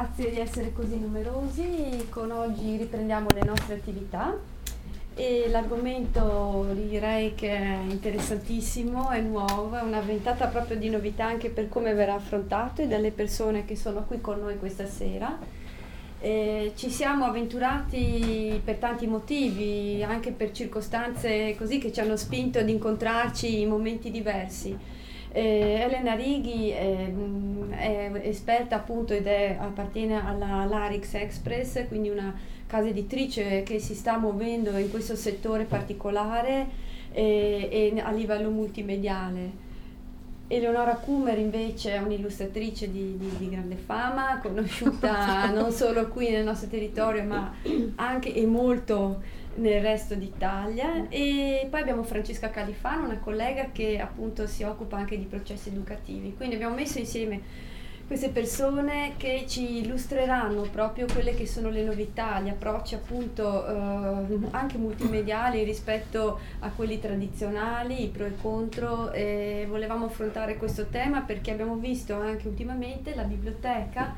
grazie di essere così numerosi. Con oggi riprendiamo le nostre attività e l'argomento direi che è interessantissimo, è nuovo, è una ventata proprio di novità anche per come verrà affrontato e dalle persone che sono qui con noi questa sera. Ci siamo avventurati per tanti motivi, anche per circostanze così che ci hanno spinto ad incontrarci in momenti diversi. Elena Righi è esperta appunto ed appartiene alla Larix Express, quindi una casa editrice che si sta muovendo in questo settore particolare e a livello multimediale. Eleonora Kummer invece è un'illustratrice di grande fama, conosciuta non solo qui nel nostro territorio ma anche e molto nel resto d'Italia. E poi abbiamo Francesca Califano, una collega che appunto si occupa anche di processi educativi. Quindi abbiamo messo insieme queste persone che ci illustreranno proprio quelle che sono le novità, gli approcci appunto anche multimediali rispetto a quelli tradizionali, i pro e contro. Volevamo affrontare questo tema perché abbiamo visto anche ultimamente la biblioteca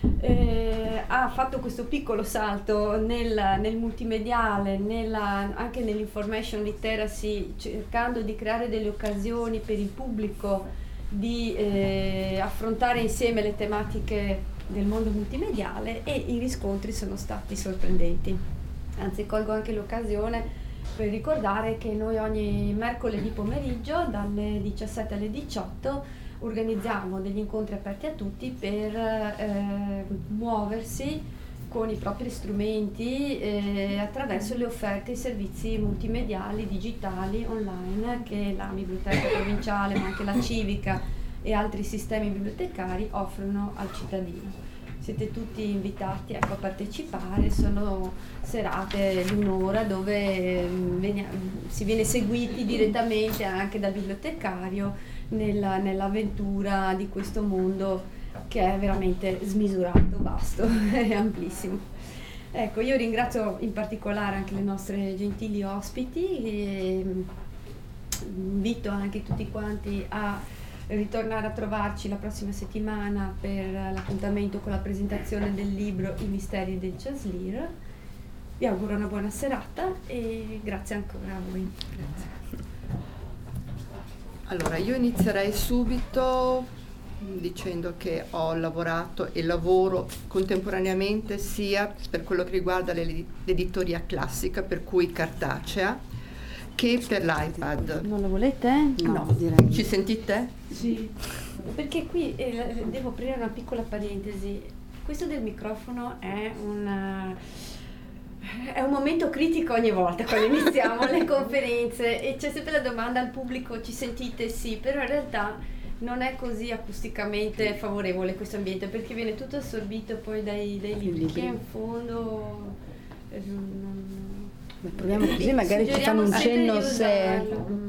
ha fatto questo piccolo salto nel multimediale, anche nell'information literacy, cercando di creare delle occasioni per il pubblico di affrontare insieme le tematiche del mondo multimediale, e i riscontri sono stati sorprendenti. Anzi, colgo anche l'occasione per ricordare che noi ogni mercoledì pomeriggio dalle 17 alle 18 organizziamo degli incontri aperti a tutti per muoversi con i propri strumenti attraverso le offerte e i servizi multimediali, digitali, online che la biblioteca provinciale, ma anche la civica e altri sistemi bibliotecari offrono al cittadino. Siete tutti invitati a partecipare, sono serate di un'ora dove si viene seguiti direttamente anche dal bibliotecario nell'avventura di questo mondo che è veramente smisurato, vasto e amplissimo. Ecco, io ringrazio in particolare anche le nostre gentili ospiti e invito anche tutti quanti a ritornare a trovarci la prossima settimana per l'appuntamento con la presentazione del libro I misteri del Chaslir. Vi auguro una buona serata e grazie ancora a voi. Grazie. Allora, io inizierei subito dicendo che ho lavorato e lavoro contemporaneamente sia per quello che riguarda l'editoria classica, per cui cartacea, che per l'iPad. Non lo volete? No, direi. Ci sentite? Sì. Perché qui devo aprire una piccola parentesi. Questo del microfono è un momento critico ogni volta quando iniziamo le conferenze e c'è sempre la domanda al pubblico: ci sentite? Sì, però in realtà non è così acusticamente favorevole questo ambiente perché viene tutto assorbito poi dai libri che in fondo proviamo così, magari ci fanno un cenno se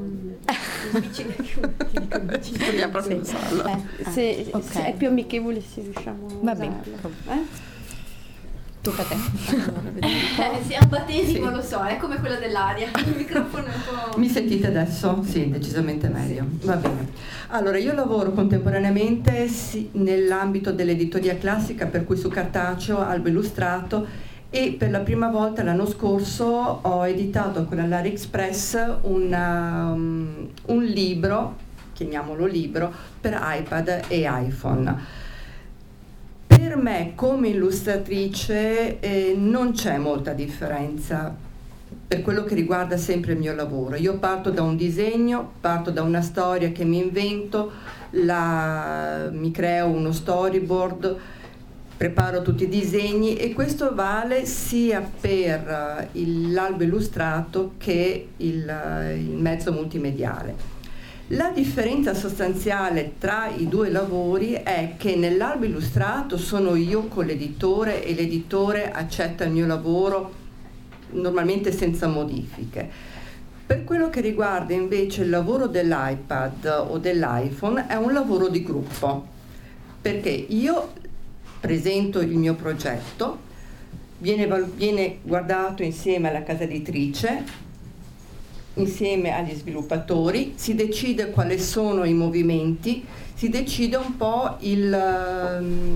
se è più amichevole se riusciamo a usarlo. Tocca a te. Sì, è un battesimo, sì. Lo so, è come quello dell'aria. Il microfono è un po'... Mi sentite adesso? Sì, decisamente meglio. Sì. Va bene. Allora, io lavoro contemporaneamente nell'ambito dell'editoria classica, per cui su cartaceo, albo illustrato, e per la prima volta l'anno scorso ho editato con la Larix Press un libro, chiamiamolo libro, per iPad e iPhone. Per me come illustratrice non c'è molta differenza per quello che riguarda sempre il mio lavoro. Io parto da un disegno, parto da una storia che mi invento, mi creo uno storyboard, preparo tutti i disegni, e questo vale sia per l'albo illustrato che il mezzo multimediale. La differenza sostanziale tra i due lavori è che nell'albo illustrato sono io con l'editore e l'editore accetta il mio lavoro normalmente senza modifiche. Per quello che riguarda invece il lavoro dell'iPad o dell'iPhone è un lavoro di gruppo, perché io presento il mio progetto, viene guardato insieme alla casa editrice, insieme agli sviluppatori, si decide quali sono i movimenti, si decide un po'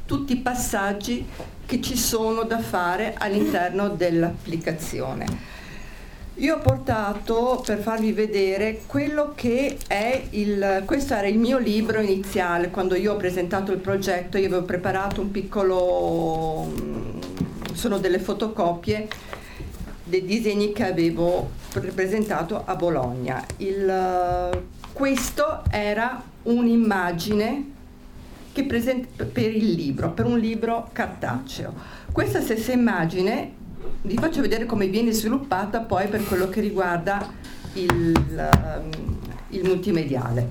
tutti i passaggi che ci sono da fare all'interno dell'applicazione. Io ho portato per farvi vedere quello che è questo era il mio libro iniziale. Quando io ho presentato il progetto, io avevo preparato un piccolo, sono delle fotocopie dei disegni che avevo presentato a Bologna. Questo era un'immagine che per il libro, per un libro cartaceo. Questa stessa immagine vi faccio vedere come viene sviluppata poi per quello che riguarda il multimediale.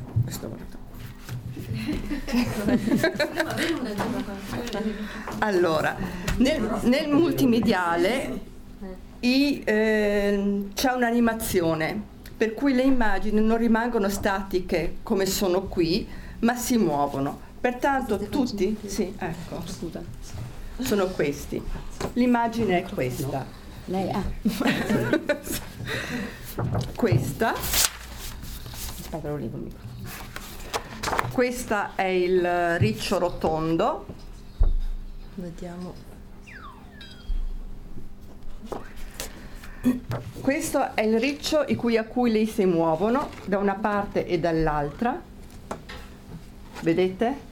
Allora, nel multimediale c'è un'animazione, per cui le immagini non rimangono statiche come sono qui, ma si muovono. Pertanto tutti, sì, ecco, sono questi. L'immagine è questa. Lei Questa. Aspetta, lo levo il micro. Questa è il riccio rotondo. Vediamo. Questo è il riccio a cui lei si muovono da una parte e dall'altra. Vedete?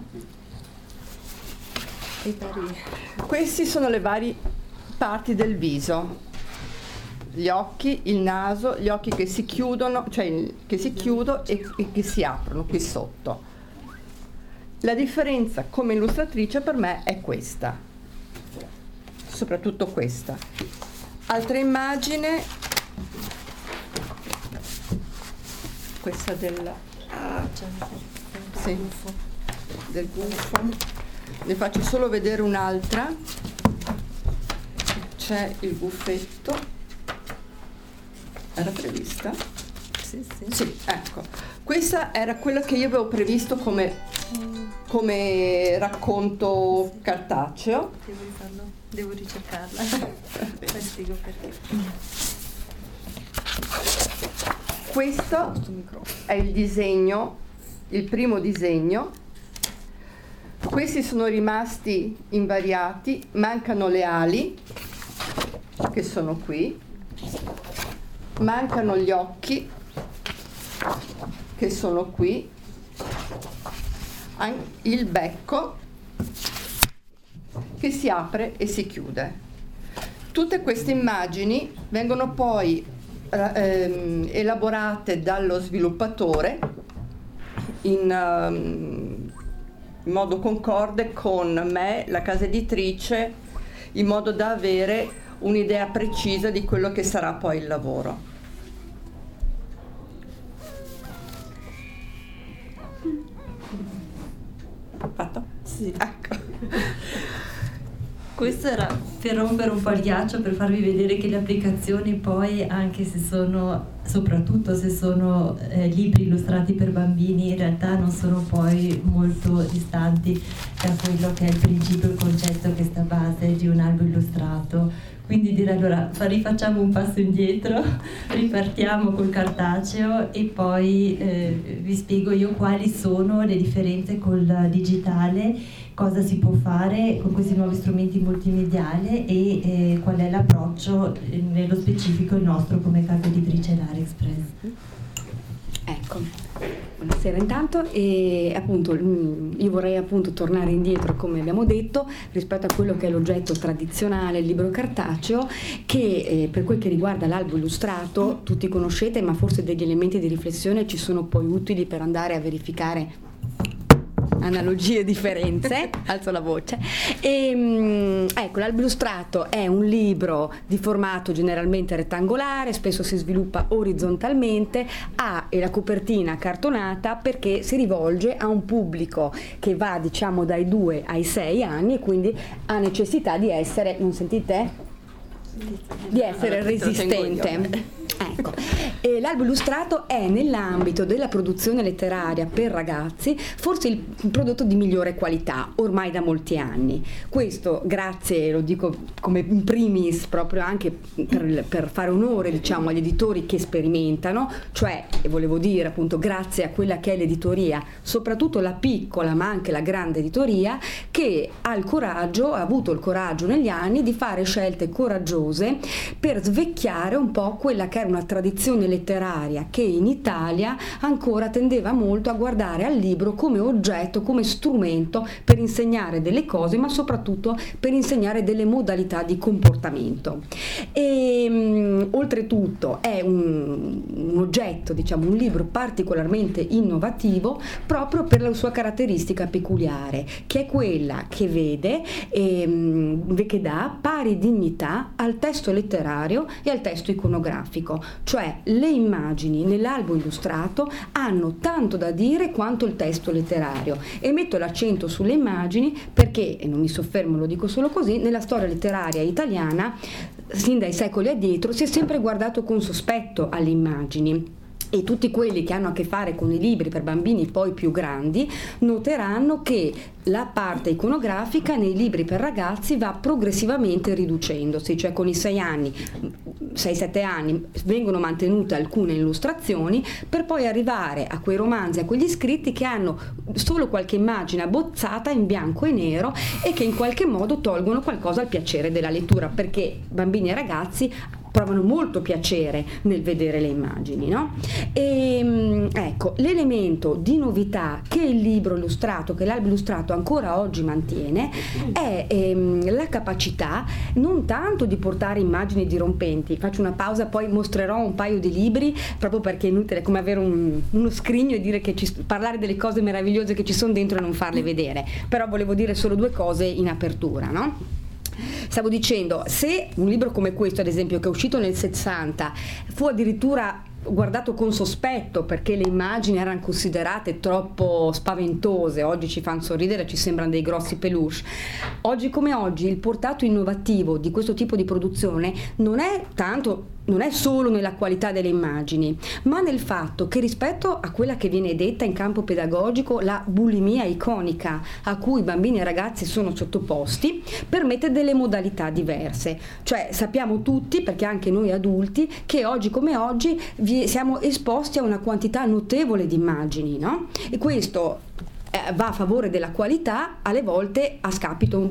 Questi sono le varie parti del viso. Gli occhi, il naso, gli occhi che si chiudono, cioè che si chiudono e che si aprono qui sotto. La differenza come illustratrice per me è questa, soprattutto questa. Altra immagine, questa del gufo. Ne faccio solo vedere un'altra. C'è il guffetto. Era prevista? Sì. Sì, ecco. Questa era quella che io avevo previsto come racconto cartaceo. Devo ricercarla. Poi spiego perché. Questo è il disegno, il primo disegno. Questi sono rimasti invariati, mancano le ali, che sono qui, mancano gli occhi, che sono qui, il becco, che si apre e si chiude. Tutte queste immagini vengono poi elaborate dallo sviluppatore in modo concorde con me, la casa editrice, in modo da avere un'idea precisa di quello che sarà poi il lavoro. Fatto? Sì. Ecco. Questo era per rompere un po' il ghiaccio, per farvi vedere che le applicazioni poi, anche se sono, soprattutto se sono libri illustrati per bambini, in realtà non sono poi molto distanti da quello che è il principio, il concetto che sta a base di un albo illustrato. Quindi direi allora rifacciamo un passo indietro, ripartiamo col cartaceo e poi vi spiego io quali sono le differenze col digitale, cosa si può fare con questi nuovi strumenti multimediali e qual è l'approccio nello specifico il nostro come casa editrice Lara Express. Ecco, buonasera intanto e appunto io vorrei appunto tornare indietro come abbiamo detto rispetto a quello che è l'oggetto tradizionale, il libro cartaceo che per quel che riguarda l'albo illustrato tutti conoscete ma forse degli elementi di riflessione ci sono poi utili per andare a verificare analogie e differenze, alzo la voce. Ecco, l'albo illustrato è un libro di formato generalmente rettangolare, spesso si sviluppa orizzontalmente, ha la copertina cartonata perché si rivolge a un pubblico che va diciamo dai 2 ai 6 anni e quindi ha necessità di essere, non sentite? Di essere resistente. Ecco. E l'albo illustrato è, nell'ambito della produzione letteraria per ragazzi, forse il prodotto di migliore qualità ormai da molti anni. Questo grazie, lo dico come in primis, proprio anche per fare onore, diciamo, agli editori che sperimentano, cioè, volevo dire appunto, grazie a quella che è l'editoria, soprattutto la piccola ma anche la grande editoria, che ha avuto il coraggio negli anni di fare scelte coraggiose per svecchiare un po' quella che era una tradizione letteraria che in Italia ancora tendeva molto a guardare al libro come oggetto, come strumento per insegnare delle cose, ma soprattutto per insegnare delle modalità di comportamento. E oltretutto è un oggetto, diciamo, un libro particolarmente innovativo proprio per la sua caratteristica peculiare, che è quella che vede che dà pari dignità al testo letterario e al testo iconografico, cioè le immagini nell'albo illustrato hanno tanto da dire quanto il testo letterario, e metto l'accento sulle immagini perché, e non mi soffermo, lo dico solo così, nella storia letteraria italiana sin dai secoli addietro si è sempre guardato con sospetto alle immagini. E tutti quelli che hanno a che fare con i libri per bambini poi più grandi noteranno che la parte iconografica nei libri per ragazzi va progressivamente riducendosi, cioè con i 6-7 anni vengono mantenute alcune illustrazioni per poi arrivare a quei romanzi, a quegli scritti che hanno solo qualche immagine abbozzata in bianco e nero e che in qualche modo tolgono qualcosa al piacere della lettura, perché bambini e ragazzi provano molto piacere nel vedere le immagini, no? E ecco, l'elemento di novità che il libro illustrato, che l'albo illustrato ancora oggi mantiene, è la capacità non tanto di portare immagini dirompenti. Faccio una pausa, poi mostrerò un paio di libri, proprio perché è inutile come avere uno scrigno e dire che parlare delle cose meravigliose che ci sono dentro e non farle vedere. Però volevo dire solo due cose in apertura, no? Stavo dicendo, se un libro come questo, ad esempio, che è uscito nel 60, fu addirittura guardato con sospetto perché le immagini erano considerate troppo spaventose, oggi ci fanno sorridere, ci sembrano dei grossi peluche. Oggi come oggi il portato innovativo di questo tipo di produzione non è solo nella qualità delle immagini, ma nel fatto che rispetto a quella che viene detta in campo pedagogico la bulimia iconica a cui bambini e ragazzi sono sottoposti, permette delle modalità diverse. Cioè sappiamo tutti, perché anche noi adulti, che oggi come oggi siamo esposti a una quantità notevole di immagini, no? E questo va a favore della qualità, alle volte a scapito,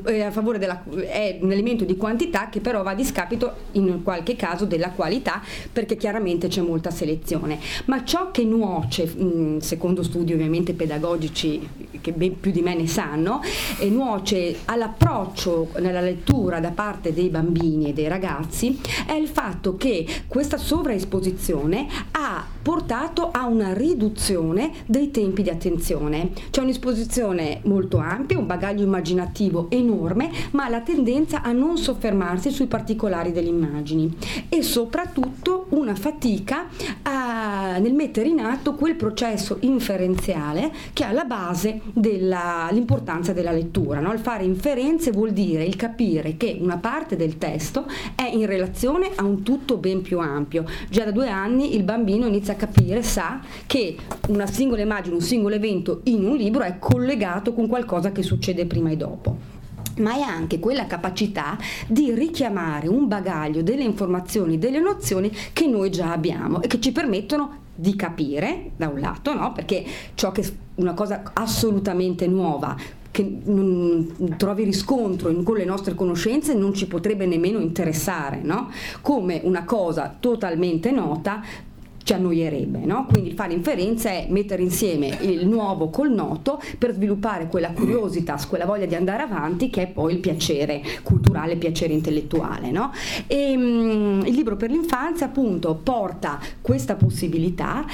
è un elemento di quantità che però va a discapito in qualche caso della qualità, perché chiaramente c'è molta selezione. Ma ciò che nuoce, secondo studi ovviamente pedagogici che ben più di me ne sanno, nuoce all'approccio nella lettura da parte dei bambini e dei ragazzi, è il fatto che questa sovraesposizione ha portato a una riduzione dei tempi di attenzione. C'è un'esposizione molto ampia, un bagaglio immaginativo enorme, ma la tendenza a non soffermarsi sui particolari delle immagini, e soprattutto una fatica nel mettere in atto quel processo inferenziale che è alla base dell'importanza della lettura, no? Il fare inferenze vuol dire il capire che una parte del testo è in relazione a un tutto ben più ampio. Già da 2 anni il bambino inizia a capire, sa che una singola immagine, un singolo evento in un libro è collegato con qualcosa che succede prima e dopo. Ma è anche quella capacità di richiamare un bagaglio delle informazioni, delle nozioni che noi già abbiamo e che ci permettono di capire, da un lato, no? Perché ciò che è una cosa assolutamente nuova, che non trovi riscontro con le nostre conoscenze, non ci potrebbe nemmeno interessare, no? Come una cosa totalmente nota ci annoierebbe, no? Quindi fare inferenza è mettere insieme il nuovo col noto per sviluppare quella curiositas, quella voglia di andare avanti, che è poi il piacere culturale, il piacere intellettuale, no? E il libro per l'infanzia appunto porta questa possibilità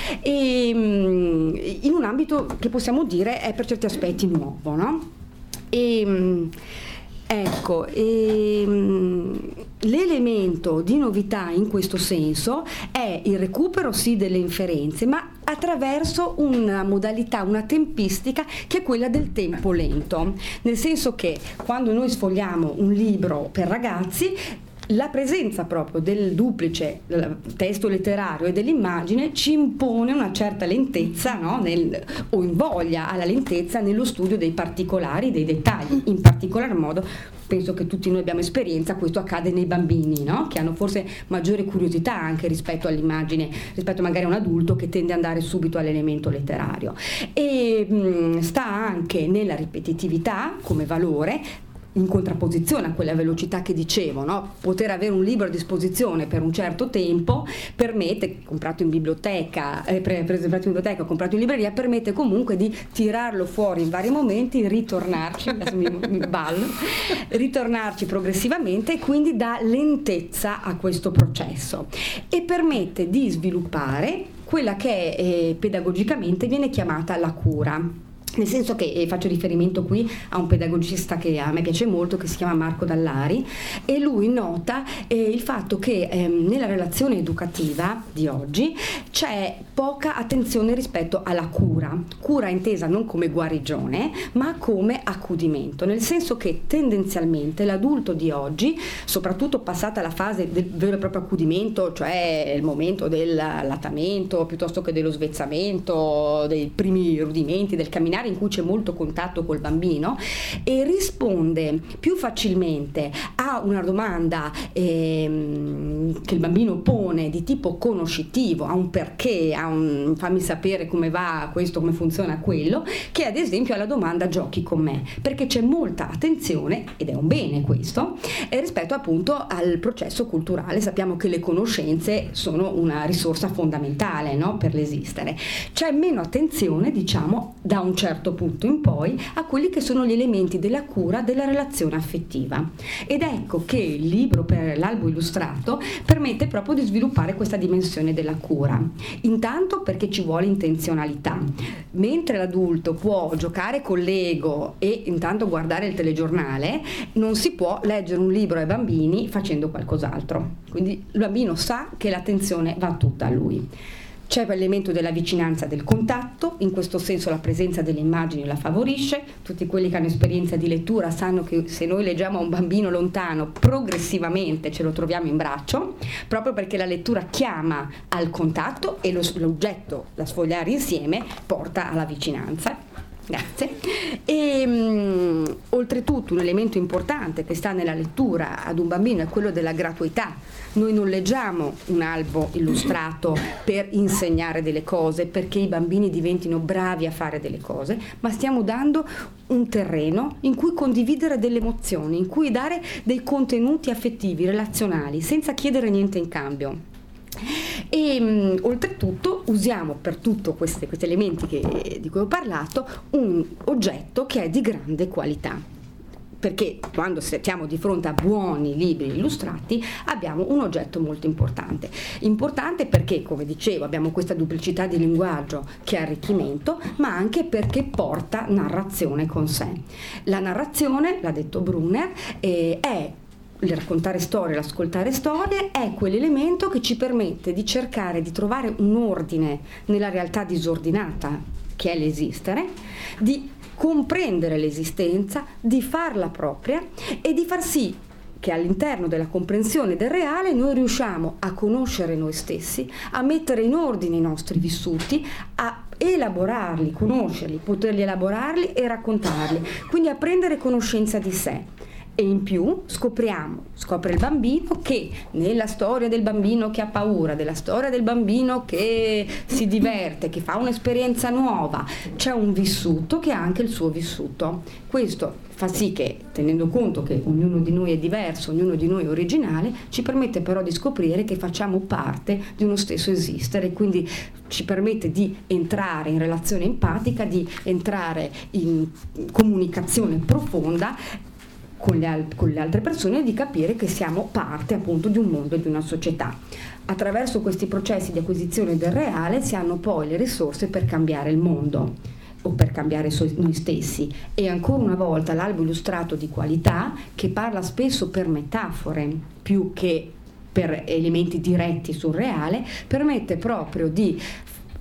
in un ambito che possiamo dire è per certi aspetti nuovo, no? Ecco, l'elemento di novità in questo senso è il recupero sì delle inferenze, ma attraverso una modalità, una tempistica che è quella del tempo lento, nel senso che quando noi sfogliamo un libro per ragazzi la presenza proprio del duplice testo letterario e dell'immagine ci impone una certa lentezza, no? O invoglia alla lentezza nello studio dei particolari, dei dettagli. In particolar modo, penso che tutti noi abbiamo esperienza, questo accade nei bambini, no? Che hanno forse maggiore curiosità anche rispetto all'immagine, rispetto magari a un adulto che tende ad andare subito all'elemento letterario. E sta anche nella ripetitività come valore, in contrapposizione a quella velocità che dicevo, no? Poter avere un libro a disposizione per un certo tempo permette, comprato in biblioteca, comprato in libreria, permette comunque di tirarlo fuori in vari momenti, ritornarci progressivamente, e quindi dà lentezza a questo processo e permette di sviluppare quella che pedagogicamente viene chiamata la cura. Nel senso che faccio riferimento qui a un pedagogista che a me piace molto, che si chiama Marco Dallari, e lui nota il fatto che nella relazione educativa di oggi c'è poca attenzione rispetto alla cura intesa non come guarigione ma come accudimento, nel senso che tendenzialmente l'adulto di oggi, soprattutto passata la fase del vero e proprio accudimento, cioè il momento del allattamento piuttosto che dello svezzamento, dei primi rudimenti del camminare, in cui c'è molto contatto col bambino, e risponde più facilmente a una domanda che il bambino pone di tipo conoscitivo, a un perché, a un fammi sapere come va questo, come funziona quello, che ad esempio alla domanda giochi con me, perché c'è molta attenzione, ed è un bene questo, rispetto appunto al processo culturale. Sappiamo che le conoscenze sono una risorsa fondamentale, no, per l'esistere. C'è meno attenzione, diciamo, da un certo punto in poi a quelli che sono gli elementi della cura della relazione affettiva, ed ecco che il libro per l'albo illustrato permette proprio di sviluppare questa dimensione della cura, intanto perché ci vuole intenzionalità. Mentre l'adulto può giocare con l'ego e intanto guardare il telegiornale, non si può leggere un libro ai bambini facendo qualcos'altro, quindi il bambino sa che l'attenzione va tutta a lui. C'è l'elemento della vicinanza, del contatto, in questo senso la presenza delle immagini la favorisce. Tutti quelli che hanno esperienza di lettura sanno che se noi leggiamo a un bambino lontano, progressivamente ce lo troviamo in braccio, proprio perché la lettura chiama al contatto e l'oggetto da sfogliare insieme porta alla vicinanza. Grazie. E oltretutto un elemento importante che sta nella lettura ad un bambino è quello della gratuità. Noi non leggiamo un albo illustrato per insegnare delle cose, perché i bambini diventino bravi a fare delle cose, ma stiamo dando un terreno in cui condividere delle emozioni, in cui dare dei contenuti affettivi, relazionali, senza chiedere niente in cambio. E oltretutto usiamo per tutti questi elementi di cui ho parlato un oggetto che è di grande qualità, perché quando siamo di fronte a buoni libri illustrati abbiamo un oggetto molto importante perché, come dicevo, abbiamo questa duplicità di linguaggio che è arricchimento, ma anche perché porta narrazione con sé. La narrazione, l'ha detto Brunner, è il raccontare storie, l'ascoltare storie, è quell'elemento che ci permette di cercare di trovare un ordine nella realtà disordinata che è l'esistere, di comprendere l'esistenza, di farla propria e di far sì che all'interno della comprensione del reale noi riusciamo a conoscere noi stessi, a mettere in ordine i nostri vissuti, a elaborarli, conoscerli, poterli elaborarli e raccontarli, quindi a prendere conoscenza di sé. E in più scopre il bambino che nella storia del bambino che ha paura, della storia del bambino che si diverte, che fa un'esperienza nuova, c'è un vissuto che ha anche il suo vissuto. Questo fa sì che, tenendo conto che ognuno di noi è diverso, ognuno di noi è originale, ci permette però di scoprire che facciamo parte di uno stesso esistere, quindi ci permette di entrare in relazione empatica, di entrare in comunicazione profonda con le altre persone e di capire che siamo parte appunto di un mondo e di una società. Attraverso questi processi di acquisizione del reale si hanno poi le risorse per cambiare il mondo o per cambiare noi stessi. E ancora una volta l'albo illustrato di qualità, che parla spesso per metafore più che per elementi diretti sul reale, permette proprio di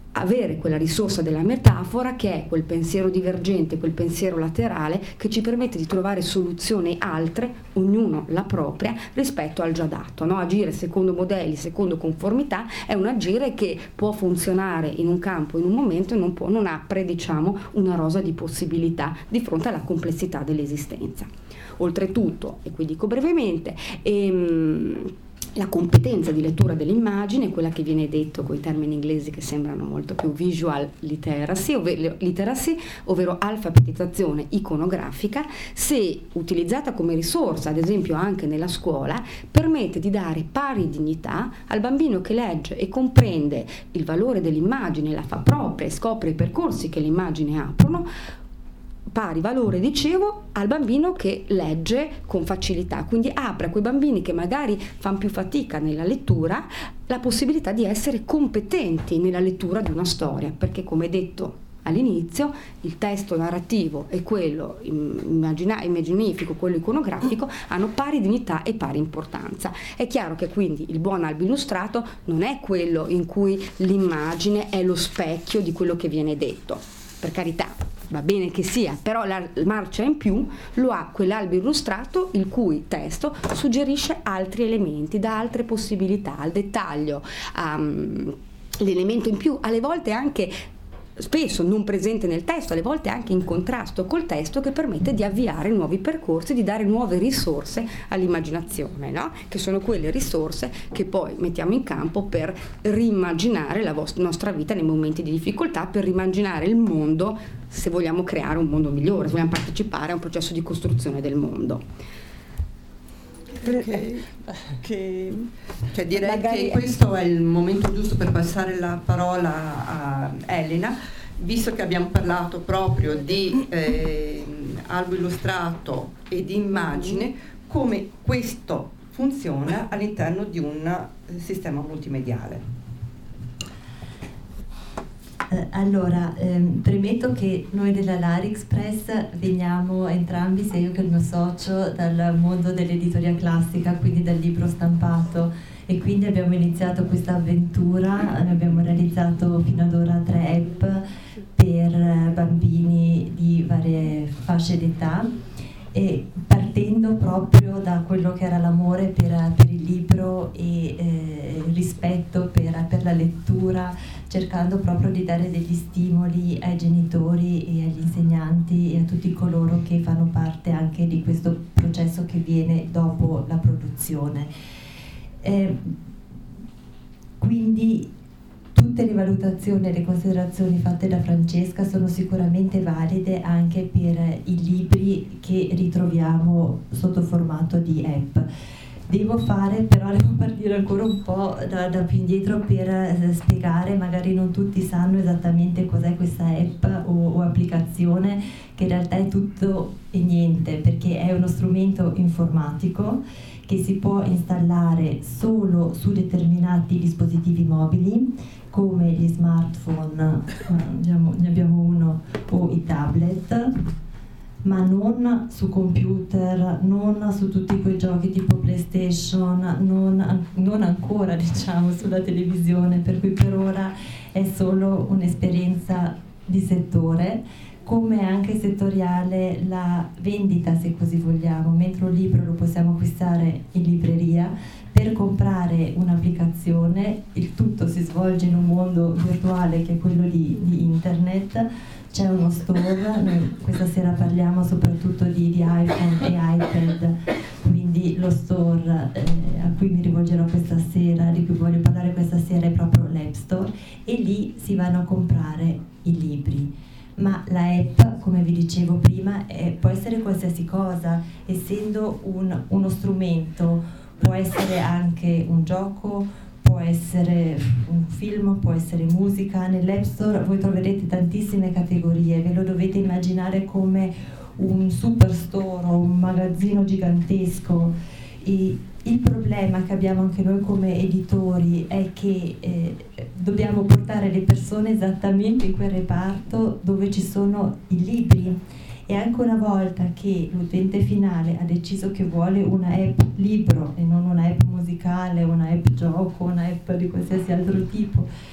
avere quella risorsa della metafora, che è quel pensiero divergente, quel pensiero laterale che ci permette di trovare soluzioni altre, ognuno la propria, rispetto al già dato, no? Agire secondo modelli, secondo conformità è un agire che può funzionare in un campo, in un momento, e non apre, diciamo, una rosa di possibilità di fronte alla complessità dell'esistenza. Oltretutto, e qui dico brevemente, la competenza di lettura dell'immagine, quella che viene detto con i termini inglesi che sembrano molto più visual literacy, ovvero alfabetizzazione iconografica, se utilizzata come risorsa, ad esempio anche nella scuola, permette di dare pari dignità al bambino che legge e comprende il valore dell'immagine, la fa propria e scopre i percorsi che le immagini aprono, pari valore, dicevo, al bambino che legge con facilità, quindi apre a quei bambini che magari fanno più fatica nella lettura la possibilità di essere competenti nella lettura di una storia, perché, come detto all'inizio, il testo narrativo e quello immaginifico, quello iconografico, hanno pari dignità e pari importanza. È chiaro che quindi il buon albo illustrato non è quello in cui l'immagine è lo specchio di quello che viene detto, per carità, va bene che sia, però la marcia in più lo ha quell'albo illustrato il cui testo suggerisce altri elementi, dà altre possibilità al dettaglio, l'elemento in più, alle volte anche spesso non presente nel testo, alle volte anche in contrasto col testo, che permette di avviare nuovi percorsi, di dare nuove risorse all'immaginazione, no? Che sono quelle risorse che poi mettiamo in campo per rimmaginare la nostra vita nei momenti di difficoltà, per rimmaginare il mondo, se vogliamo creare un mondo migliore, se vogliamo partecipare a un processo di costruzione del mondo. Cioè direi che questo è il momento giusto per passare la parola a Elena, visto che abbiamo parlato proprio di albo illustrato e di immagine, come questo funziona all'interno di un sistema multimediale. Allora, premetto che noi della Larixpress veniamo entrambi, sia io che il mio socio, dal mondo dell'editoria classica, quindi dal libro stampato, e quindi abbiamo iniziato questa avventura. Abbiamo realizzato fino ad ora 3 app per bambini di varie fasce d'età, e partendo proprio da quello che era l'amore per il libro e il rispetto per la lettura, cercando proprio di dare degli stimoli ai genitori e agli insegnanti e a tutti coloro che fanno parte anche di questo processo che viene dopo la produzione. Quindi tutte le valutazioni e le considerazioni fatte da Francesca sono sicuramente valide anche per i libri che ritroviamo sotto formato di app. Devo partire ancora un po' da più indietro per spiegare, magari non tutti sanno esattamente cos'è questa app o applicazione, che in realtà è tutto e niente, perché è uno strumento informatico che si può installare solo su determinati dispositivi mobili, come gli smartphone, ne abbiamo uno, o i tablet, ma non su computer, non su tutti quei giochi tipo PlayStation, non ancora, diciamo, sulla televisione, per cui per ora è solo un'esperienza di settore, come anche settoriale la vendita, se così vogliamo. Mentre un libro lo possiamo acquistare in libreria, per comprare un'applicazione il tutto si svolge in un mondo virtuale che è quello di internet. C'è uno store, noi questa sera parliamo soprattutto di iPhone e iPad, quindi lo store a cui mi rivolgerò questa sera, di cui voglio parlare questa sera, è proprio l'App Store, e lì si vanno a comprare i libri. Ma la app, come vi dicevo prima, può essere qualsiasi cosa, essendo uno strumento, può essere anche un gioco, può essere un film, può essere musica. Nell'App Store voi troverete tantissime categorie, ve lo dovete immaginare come un superstore o un magazzino gigantesco. E il problema che abbiamo anche noi come editori è che dobbiamo portare le persone esattamente in quel reparto dove ci sono i libri, e anche una volta che l'utente finale ha deciso che vuole una app libro e non una app musicale, una app gioco, una app di qualsiasi altro tipo,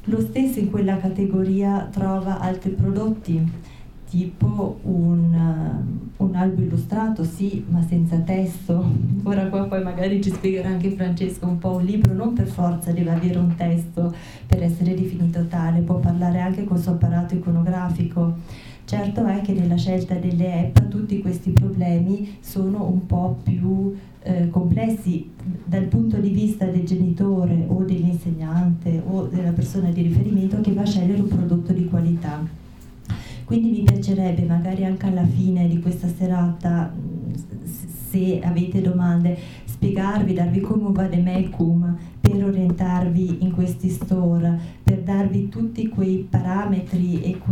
Lo stesso in quella categoria trova altri prodotti, tipo un albo illustrato, sì, ma senza testo. Ora qua poi magari ci spiegherà anche Francesco un po'. Un libro non per forza deve avere un testo per essere definito tale, può parlare anche col suo apparato iconografico. Certo è che nella scelta delle app tutti questi problemi sono un po' più complessi dal punto di vista del genitore o dell'insegnante o della persona di riferimento che va a scegliere un prodotto di qualità. Quindi mi piacerebbe magari anche alla fine di questa serata, se avete domande, spiegarvi, darvi come un vademecum per orientarvi in questi store, per darvi tutti quei parametri e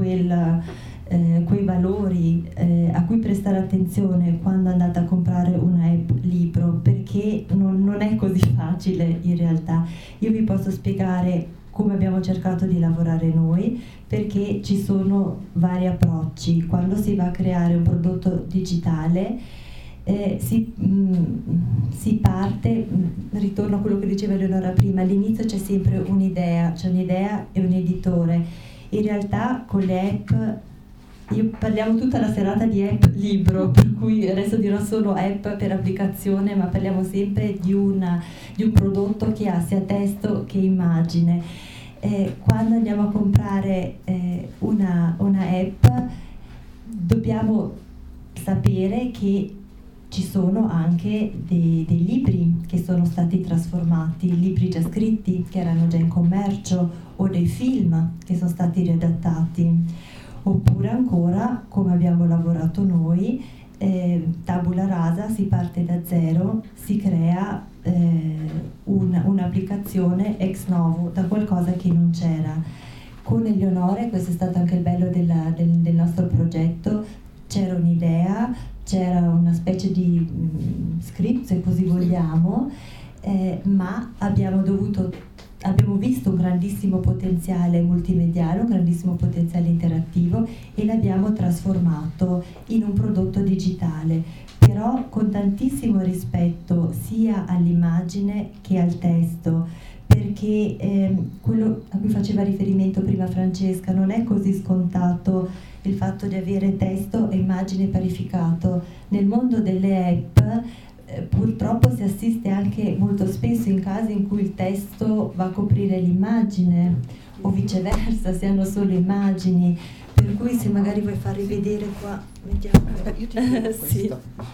quei valori a cui prestare attenzione quando andate a comprare una app libro, perché non è così facile in realtà. Io vi posso spiegare come abbiamo cercato di lavorare noi, perché ci sono vari approcci. Quando si va a creare un prodotto digitale si parte, ritorno a quello che diceva Eleonora prima, all'inizio c'è sempre un'idea, c'è un'idea e un editore. In realtà con le app, parliamo tutta la serata di app libro, per cui adesso dirò solo app per applicazione, ma parliamo sempre di un prodotto che ha sia testo che immagine. Quando andiamo a comprare una app dobbiamo sapere che ci sono anche dei libri che sono stati trasformati, libri già scritti che erano già in commercio, o dei film che sono stati riadattati, oppure ancora, come abbiamo lavorato noi, tabula rasa, si parte da zero, si crea un'applicazione ex novo da qualcosa che non c'era. Con Eleonore, questo è stato anche il bello del nostro progetto, c'era un'idea, c'era una specie di script, se così vogliamo, ma abbiamo visto un grandissimo potenziale multimediale, un grandissimo potenziale interattivo, e l'abbiamo trasformato in un prodotto digitale, però con tantissimo rispetto sia all'immagine che al testo, perché quello a cui faceva riferimento prima Francesca, non è così scontato il fatto di avere testo e immagine parificato. Nel mondo delle app purtroppo si assiste anche molto spesso in casi in cui il testo va a coprire l'immagine o viceversa, se hanno solo immagini, per cui se magari vuoi far rivedere qua, vediamo. Io ti dico questo. Sì.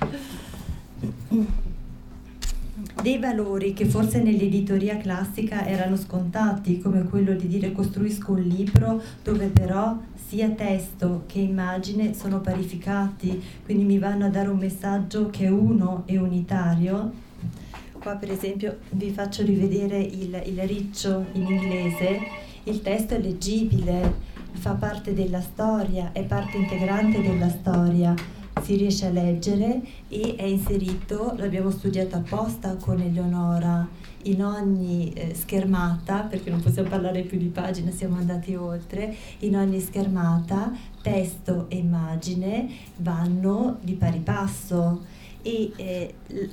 Dei valori che forse nell'editoria classica erano scontati, come quello di dire costruisco un libro dove però sia testo che immagine sono parificati, quindi mi vanno a dare un messaggio che è uno e unitario. Qua per esempio vi faccio rivedere il riccio in inglese, il testo è leggibile, fa parte della storia, è parte integrante della storia, si riesce a leggere e è inserito, l'abbiamo studiato apposta con Eleonora, in ogni schermata, perché non possiamo parlare più di pagina, siamo andati oltre, in ogni schermata testo e immagine vanno di pari passo e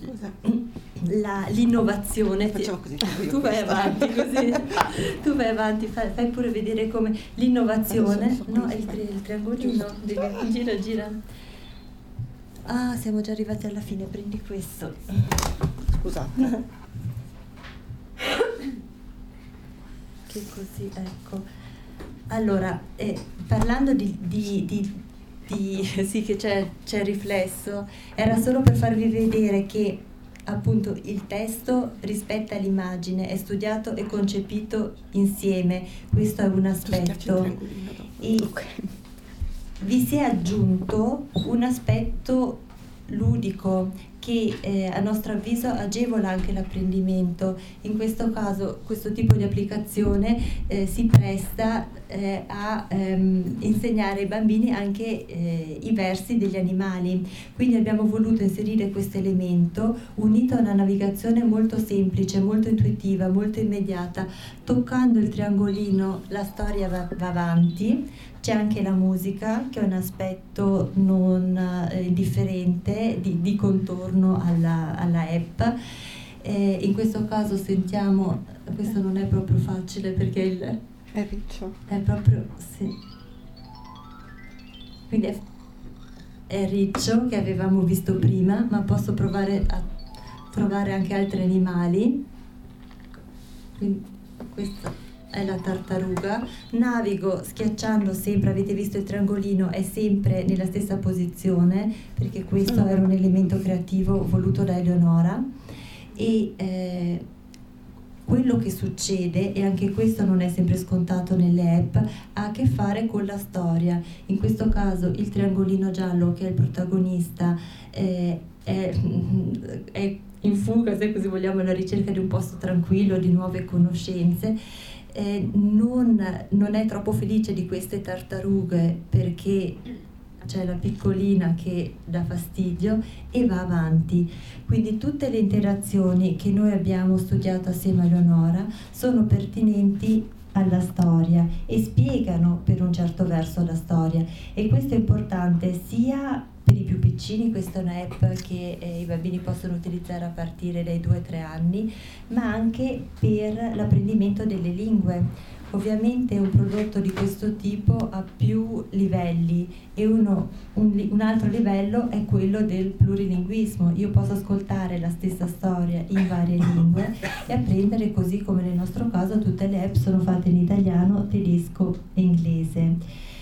l'innovazione così, tu vai avanti così tu vai avanti, fai pure vedere come l'innovazione, no, è il triangolino, gira. Ah, siamo già arrivati alla fine, prendi questo. Scusate. Che così, ecco. Allora, parlando di sì, che c'è riflesso, era solo per farvi vedere che appunto il testo rispetto all'immagine è studiato e concepito insieme, questo è un aspetto. E vi si è aggiunto un aspetto ludico che a nostro avviso agevola anche l'apprendimento. In questo caso questo tipo di applicazione si presta a insegnare ai bambini anche i versi degli animali, quindi abbiamo voluto inserire questo elemento unito a una navigazione molto semplice, molto intuitiva, molto immediata. Toccando il triangolino la storia va avanti. C'è anche la musica, che è un aspetto non indifferente di contorno alla app. In questo caso sentiamo, questo non è proprio facile perché È riccio. È proprio, sì. Quindi è riccio, che avevamo visto prima, ma posso provare a trovare anche altri animali. Quindi questa è la tartaruga. Navigo schiacciando sempre, avete visto il triangolino è sempre nella stessa posizione, perché questo era un elemento creativo voluto da Eleonora. E quello che succede, e anche questo non è sempre scontato nelle app, ha a che fare con la storia. In questo caso il triangolino giallo, che è il protagonista, è in fuga, se così vogliamo, alla ricerca di un posto tranquillo, di nuove conoscenze. Non è troppo felice di queste tartarughe, perché c'è la piccolina che dà fastidio e va avanti. Quindi tutte le interazioni che noi abbiamo studiato assieme a Eleonora sono pertinenti alla storia e spiegano per un certo verso la storia, e questo è importante sia per i più piccini. Questa è un'app che i bambini possono utilizzare a partire dai 2-3 anni, ma anche per l'apprendimento delle lingue. Ovviamente un prodotto di questo tipo ha più livelli, e un altro livello è quello del plurilinguismo. Io posso ascoltare la stessa storia in varie lingue e apprendere, così come nel nostro caso tutte le app sono fatte in italiano, tedesco e inglese.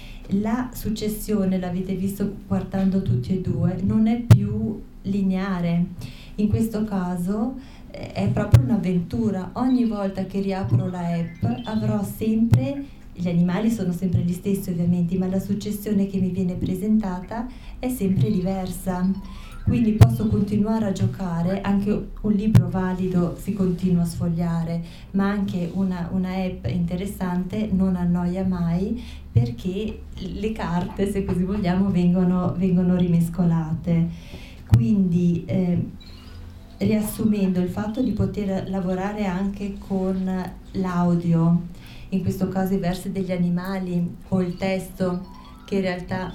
La successione, l'avete visto guardando tutti e due, non è più lineare. In questo caso è proprio un'avventura. Ogni volta che riapro la app avrò sempre, gli animali sono sempre gli stessi ovviamente, ma la successione che mi viene presentata è sempre diversa. Quindi posso continuare a giocare, anche un libro valido si continua a sfogliare, ma anche una app interessante non annoia mai, perché le carte, se così vogliamo, vengono rimescolate. Quindi riassumendo, il fatto di poter lavorare anche con l'audio, in questo caso i versi degli animali o il testo, che in realtà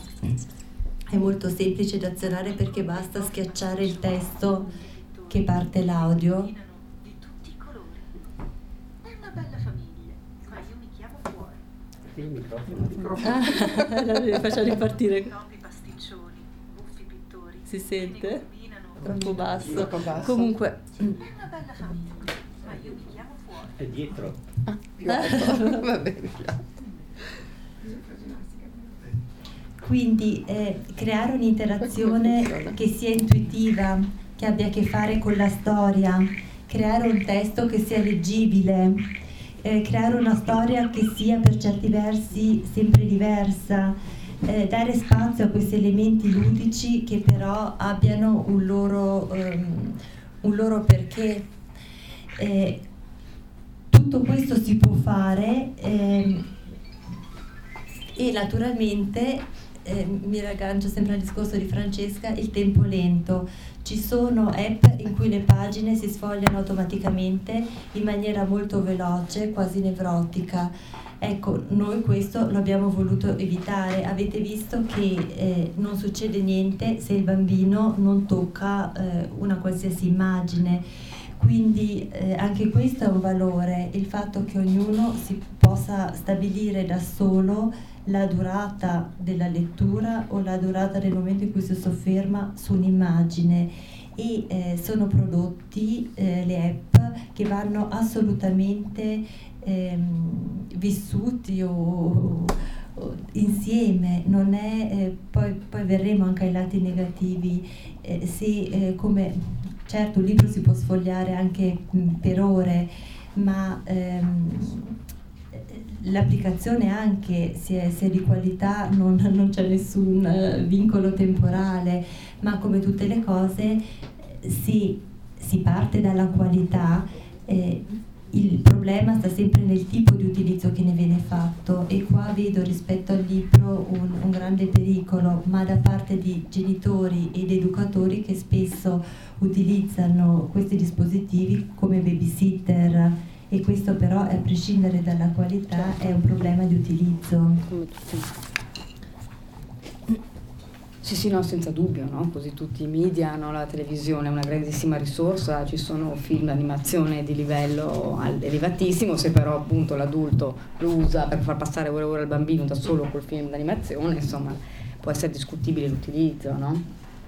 è molto semplice da azionare, perché basta schiacciare il testo che parte l'audio. Di tutti i colori. È una bella famiglia, ma io mi chiamo Cuore. Il microfono. Faccio ripartire. Topi pasticcioni, buffi pittori. Si sente? Troppo basso. Troppo basso. Comunque. È una bella famiglia, ma io mi chiamo Cuore. È dietro. Più alto. Va bene. Quindi creare un'interazione che sia intuitiva, che abbia a che fare con la storia, creare un testo che sia leggibile, creare una storia che sia per certi versi sempre diversa, dare spazio a questi elementi ludici che però abbiano un loro perché. Tutto questo si può fare e naturalmente mi raggancio sempre al discorso di Francesca, il tempo lento. Ci sono app in cui le pagine si sfogliano automaticamente in maniera molto veloce, quasi nevrotica. Ecco, noi questo lo abbiamo voluto evitare. Avete visto che non succede niente se il bambino non tocca una qualsiasi immagine. Quindi anche questo è un valore, il fatto che ognuno si possa stabilire da solo la durata della lettura o la durata del momento in cui si sofferma su un'immagine, e sono prodotti, le app, che vanno assolutamente vissuti o insieme. Non è poi verremo anche ai lati negativi, come certo un libro si può sfogliare anche per ore, ma l'applicazione, anche se è di qualità, non c'è nessun vincolo temporale, ma come tutte le cose si parte dalla qualità. Il problema sta sempre nel tipo di utilizzo che ne viene fatto, e qua vedo rispetto al libro un grande pericolo, ma da parte di genitori ed educatori che spesso utilizzano questi dispositivi come babysitter, e questo però, a prescindere dalla qualità, è un problema di utilizzo. Sì, no, senza dubbio, no? Così tutti i media, no? La televisione è una grandissima risorsa, ci sono film d'animazione di livello elevatissimo, se però appunto l'adulto lo usa per far passare ore al bambino da solo col film d'animazione, insomma, può essere discutibile l'utilizzo, no?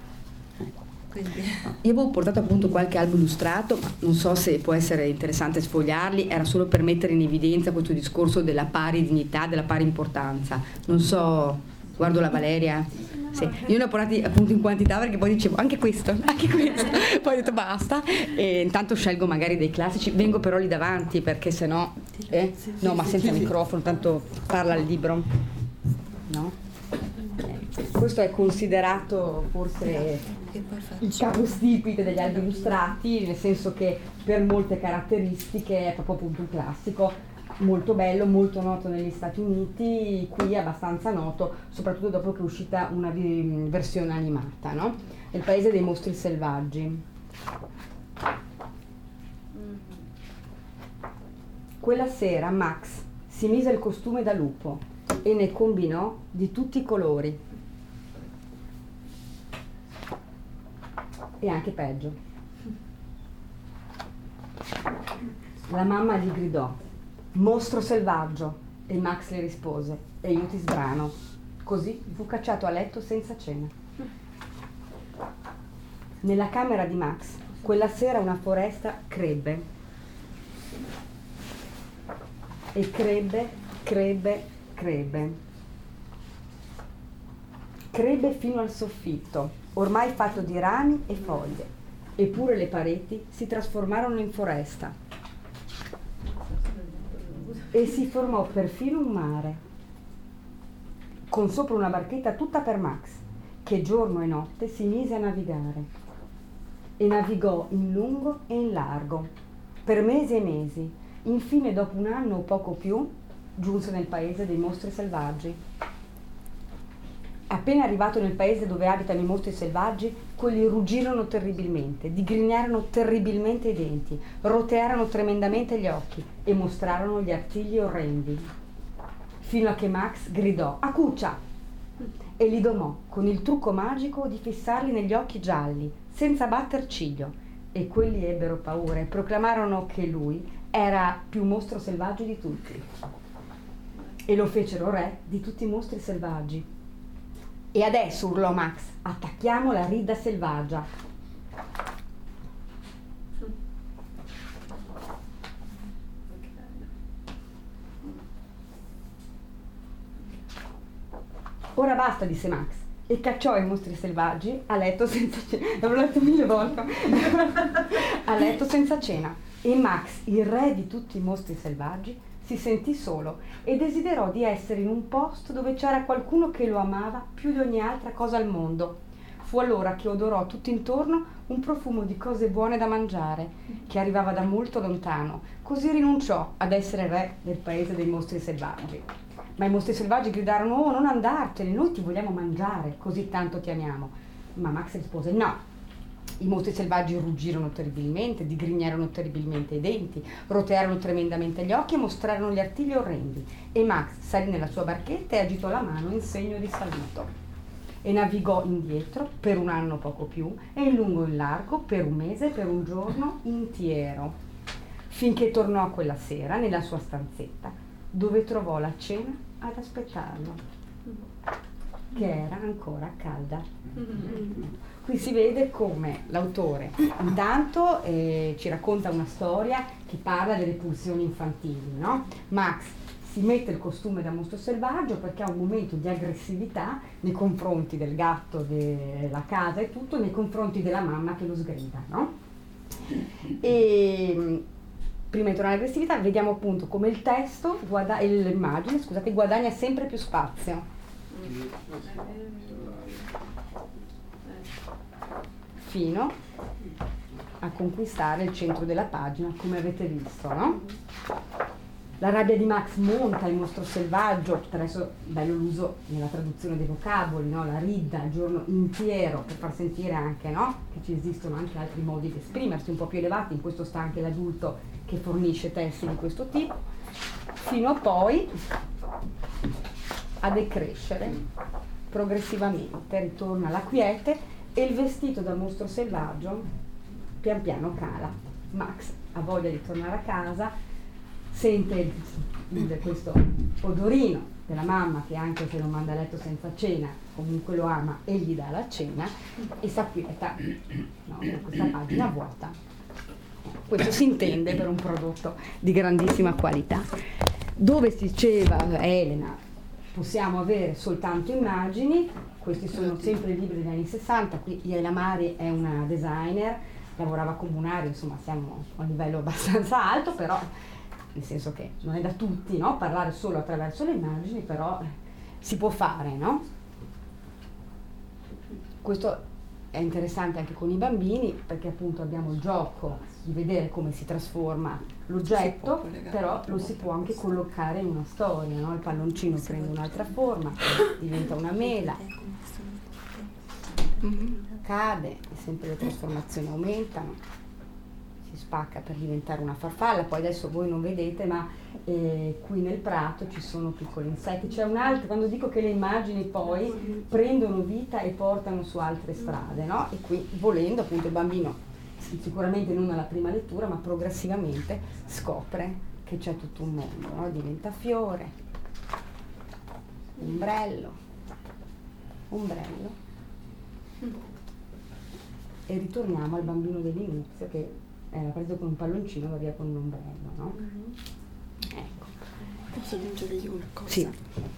Io avevo portato appunto qualche albo illustrato, ma non so se può essere interessante sfogliarli, era solo per mettere in evidenza questo discorso della pari dignità, della pari importanza. Non so, guardo la Valeria. Sì. Io ne ho portati appunto in quantità perché poi dicevo anche questo, poi ho detto basta e intanto scelgo magari dei classici, vengo però lì davanti perché sennò no, ma senza microfono, tanto parla il libro, no? Questo è considerato forse il capostipite degli albi illustrati, nel senso che per molte caratteristiche è proprio appunto un classico molto bello, molto noto negli Stati Uniti, qui è abbastanza noto, soprattutto dopo che è uscita una versione animata, no? Nel paese dei mostri selvaggi. Quella sera Max si mise il costume da lupo e ne combinò di tutti i colori. E anche peggio. La mamma gli gridò: "Mostro selvaggio!" e Max le rispose: "E io ti sbrano." Così fu cacciato a letto senza cena. Nella camera di Max quella sera una foresta crebbe. E crebbe. Crebbe fino al soffitto, ormai fatto di rami e foglie, eppure le pareti si trasformarono in foresta. E si formò perfino un mare, con sopra una barchetta tutta per Max, che giorno e notte si mise a navigare. E navigò in lungo e in largo, per mesi e mesi. Infine, dopo un anno o poco più, giunse nel paese dei mostri selvaggi. Appena arrivato nel paese dove abitano i mostri selvaggi, quelli ruggirono terribilmente, digrignarono terribilmente i denti, rotearono tremendamente gli occhi e mostrarono gli artigli orrendi. Fino a che Max gridò: "Acuccia!" e li domò con il trucco magico di fissarli negli occhi gialli, senza batter ciglio. E quelli ebbero paura e proclamarono che lui era più mostro selvaggio di tutti. E lo fecero re di tutti i mostri selvaggi. "E adesso", urlò Max, "attacchiamo la rida selvaggia." "Ora basta", disse Max, e cacciò i mostri selvaggi a letto senza cena. L'avrò letto 1000 volte. A letto senza cena. E Max, il re di tutti i mostri selvaggi, si sentì solo e desiderò di essere in un posto dove c'era qualcuno che lo amava più di ogni altra cosa al mondo. Fu allora che odorò tutto intorno un profumo di cose buone da mangiare, che arrivava da molto lontano. Così rinunciò ad essere re del paese dei mostri selvaggi. Ma i mostri selvaggi gridarono: "Oh, non andartene, noi ti vogliamo mangiare, così tanto ti amiamo." Ma Max rispose: "No." I mostri selvaggi ruggirono terribilmente, digrignarono terribilmente i denti, rotearono tremendamente gli occhi e mostrarono gli artigli orrendi. E Max salì nella sua barchetta e agitò la mano in segno di saluto. E navigò indietro per un anno poco più, e in lungo e in largo, per un mese, per un giorno intero, finché tornò quella sera nella sua stanzetta, dove trovò la cena ad aspettarlo, che era ancora calda. Qui si vede come l'autore intanto ci racconta una storia che parla delle pulsioni infantili, no? Max si mette il costume da mostro selvaggio perché ha un momento di aggressività nei confronti del gatto della casa e tutto, nei confronti della mamma che lo sgrida, no? E prima di tornare all'aggressività vediamo appunto come il testo, l'immagine, scusate, guadagna sempre più spazio. Fino a conquistare il centro della pagina, come avete visto, no? La rabbia di Max monta il mostro selvaggio, adesso bello l'uso nella traduzione dei vocaboli, no? La ridda, il giorno intero, per far sentire anche, no? Che ci esistono anche altri modi di esprimersi un po' più elevati, in questo sta anche l'adulto che fornisce testi di questo tipo, fino a poi a decrescere progressivamente ritorna la quiete e il vestito da mostro selvaggio pian piano cala. Max ha voglia di tornare a casa, sente questo odorino della mamma che anche se lo manda a letto senza cena comunque lo ama e gli dà la cena e si acquieta, no, con questa pagina vuota. Questo si intende per un prodotto di grandissima qualità. Dove si diceva Elena possiamo avere soltanto immagini, questi sono sempre i libri degli anni 60, qui Yaela Mari è una designer, lavorava comunale, insomma siamo a un livello abbastanza alto, però nel senso che non è da tutti, no? Parlare solo attraverso le immagini, però si può fare, no? Questo è interessante anche con i bambini perché appunto abbiamo il gioco di vedere come si trasforma l'oggetto, però lo si può anche collocare in una storia, no? Il palloncino prende un'altra forma, diventa una mela, cade, sempre le trasformazioni aumentano, si spacca per diventare una farfalla. Poi adesso voi non vedete, ma qui nel prato ci sono piccoli insetti. C'è un altro, quando dico che le immagini poi prendono vita e portano su altre strade, no? E qui volendo appunto il bambino sicuramente non alla prima lettura, ma progressivamente scopre che c'è tutto un mondo, no? Diventa fiore, ombrello, e ritorniamo al bambino dell'inizio che era preso con un palloncino, va via con un ombrello, no? Ecco. Posso aggiungere io una cosa? Sì.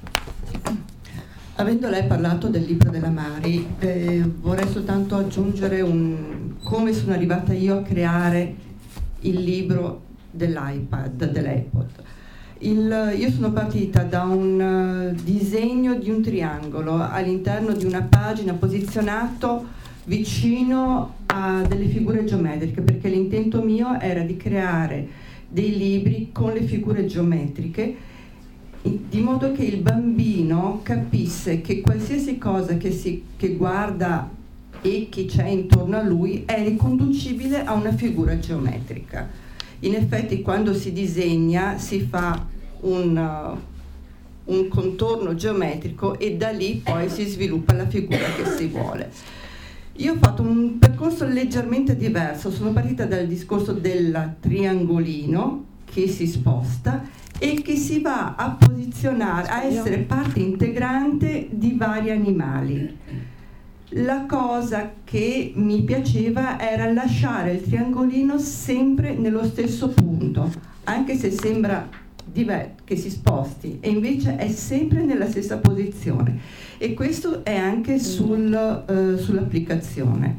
Avendo lei parlato del libro della Mari, vorrei soltanto aggiungere come sono arrivata io a creare il libro dell'iPod. Io sono partita da un disegno di un triangolo all'interno di una pagina posizionato vicino a delle figure geometriche, perché l'intento mio era di creare dei libri con le figure geometriche, di modo che il bambino capisse che qualsiasi cosa che guarda e che c'è intorno a lui è riconducibile a una figura geometrica. In effetti quando si disegna si fa un contorno geometrico e da lì poi si sviluppa la figura che si vuole. Io ho fatto un percorso leggermente diverso, sono partita dal discorso del triangolino che si sposta e che si va a posizionare, a essere parte integrante di vari animali. La cosa che mi piaceva era lasciare il triangolino sempre nello stesso punto, anche se sembra che si sposti, e invece è sempre nella stessa posizione, e questo è anche sull'applicazione.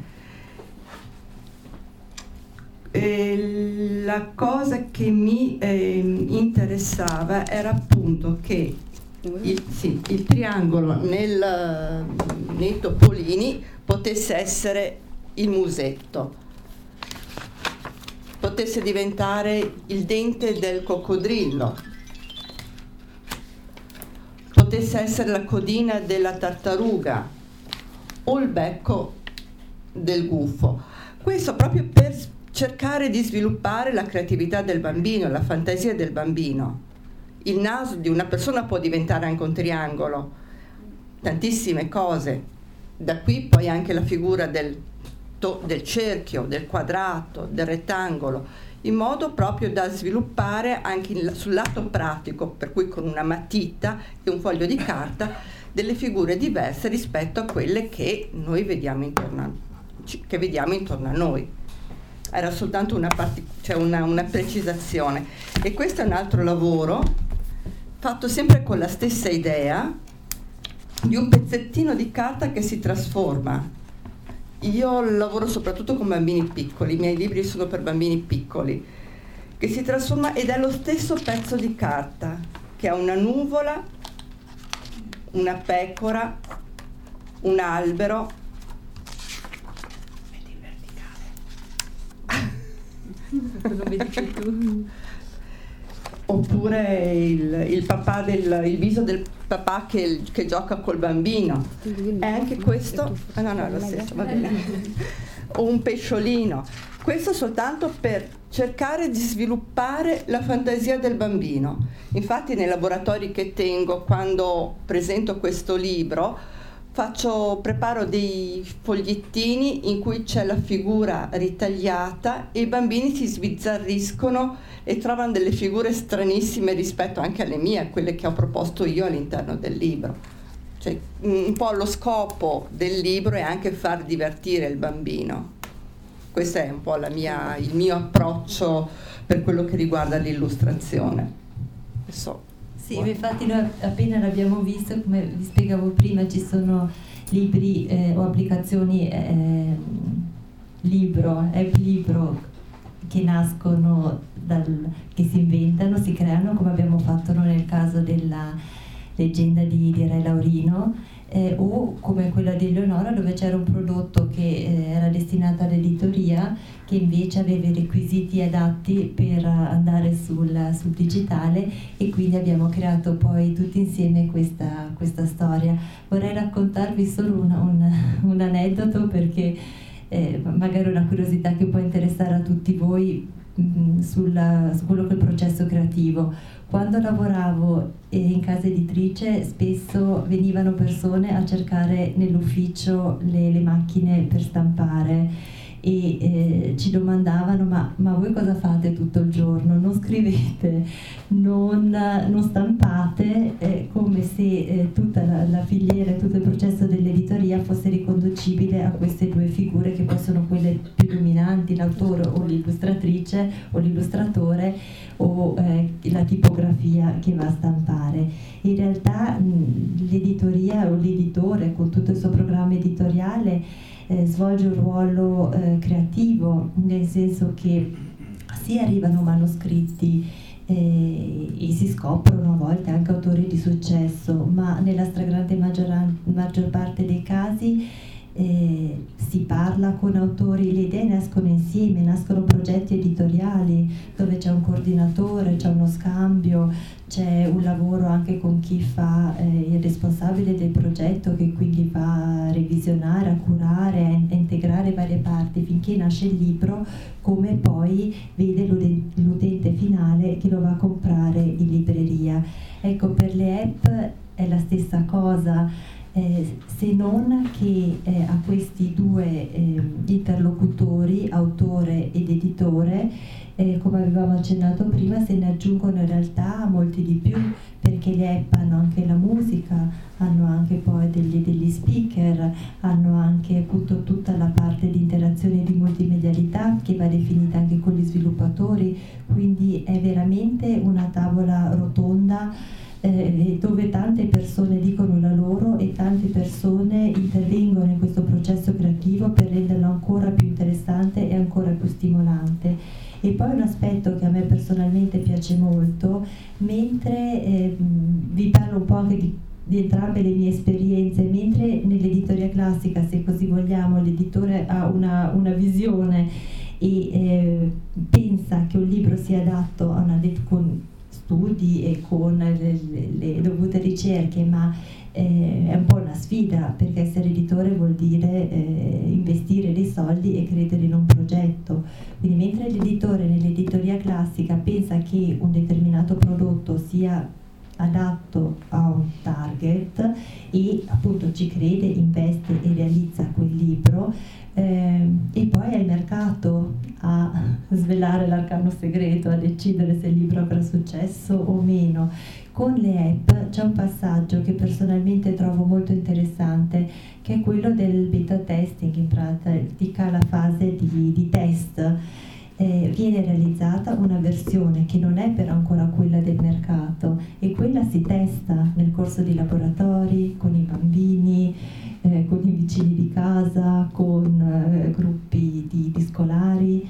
La cosa che mi interessava era appunto che il triangolo nei topolini potesse essere il musetto, potesse diventare il dente del coccodrillo, potesse essere la codina della tartaruga o il becco del gufo. Questo proprio per cercare di sviluppare la creatività del bambino, la fantasia del bambino. Il naso di una persona può diventare anche un triangolo, tantissime cose. Da qui poi anche la figura del cerchio, del quadrato, del rettangolo, in modo proprio da sviluppare anche sul lato pratico, per cui con una matita e un foglio di carta, delle figure diverse rispetto a quelle che noi vediamo intorno a noi. Era soltanto una precisazione. E questo è un altro lavoro fatto sempre con la stessa idea di un pezzettino di carta che si trasforma. Io lavoro soprattutto con bambini piccoli, i miei libri sono per bambini piccoli, che si trasforma ed è lo stesso pezzo di carta che ha una nuvola, una pecora, un albero. Vedi in verticale. Lo vedi più tu. Oppure il papà il viso del papà che gioca col bambino. E anche questo, no, è lo stesso, va bene. O un pesciolino. Questo soltanto per cercare di sviluppare la fantasia del bambino. Infatti nei laboratori che tengo, quando presento questo libro, preparo dei fogliettini in cui c'è la figura ritagliata e i bambini si sbizzarriscono e trovano delle figure stranissime rispetto anche alle mie, a quelle che ho proposto io all'interno del libro. Cioè, un po' lo scopo del libro è anche far divertire il bambino. Questo è un po' il mio approccio per quello che riguarda l'illustrazione. Sì, infatti noi appena l'abbiamo visto, come vi spiegavo prima, ci sono libri o applicazioni app libro che nascono che si inventano, si creano, come abbiamo fatto noi nel caso della leggenda di Re Laurino, o come quella di Eleonora, dove c'era un prodotto che era destinato all'editoria che invece aveva i requisiti adatti per andare sul digitale, e quindi abbiamo creato poi tutti insieme questa storia. Vorrei raccontarvi solo un aneddoto, perché magari una curiosità che può interessare a tutti voi su quello che è il processo creativo. Quando lavoravo in casa editrice, spesso venivano persone a cercare nell'ufficio le macchine per stampare e ci domandavano: ma voi cosa fate tutto il giorno? Non scrivete, non stampate, come se tutta la filiera, tutto il processo dell'editoria fosse riconducibile a queste due figure, che poi sono quelle più dominanti, l'autore o l'illustratrice o l'illustratore, o la tipografia che va a stampare. In realtà l'editoria o l'editore, con tutto il suo programma editoriale, svolge un ruolo creativo, nel senso che sì, arrivano manoscritti e si scoprono a volte anche autori di successo, ma nella stragrande maggior parte dei casi si parla con autori, le idee nascono insieme, nascono progetti editoriali dove c'è un coordinatore, c'è uno scambio, c'è un lavoro anche con chi fa il responsabile del progetto, che quindi va a revisionare, a curare, a integrare varie parti finché nasce il libro, come poi vede l'utente finale che lo va a comprare in libreria. Ecco, per le app è la stessa cosa. Se non che a questi due interlocutori, autore ed editore, come avevamo accennato prima, se ne aggiungono in realtà molti di più, perché le app hanno anche la musica, hanno anche poi degli speaker, hanno anche appunto tutta la parte di interazione e di multimedialità che va definita anche con gli sviluppatori, quindi è veramente una tavola rotonda dove tante persone dicono la loro e tante persone intervengono in questo processo creativo per renderlo ancora più interessante e ancora più stimolante. E poi un aspetto che a me personalmente piace molto, mentre vi parlo un po' anche di entrambe le mie esperienze, mentre nell'editoria classica, se così vogliamo, l'editore ha una visione e pensa che un libro sia adatto a con studi e con le dovute ricerche, ma è un po' una sfida, perché essere editore vuol dire investire dei soldi e credere in un progetto. Quindi mentre l'editore nell'editoria classica pensa che un determinato prodotto sia adatto a un target e appunto ci crede, investe e realizza quel libro, e poi è il mercato a svelare l'arcano segreto, a decidere se il libro avrà successo o meno. Con le app c'è un passaggio che personalmente trovo molto interessante, che è quello del beta testing. In pratica la fase di test. Viene realizzata una versione che non è però ancora quella del mercato, e quella si testa nel corso di laboratori, con i bambini, con i vicini di casa, con gruppi di scolari,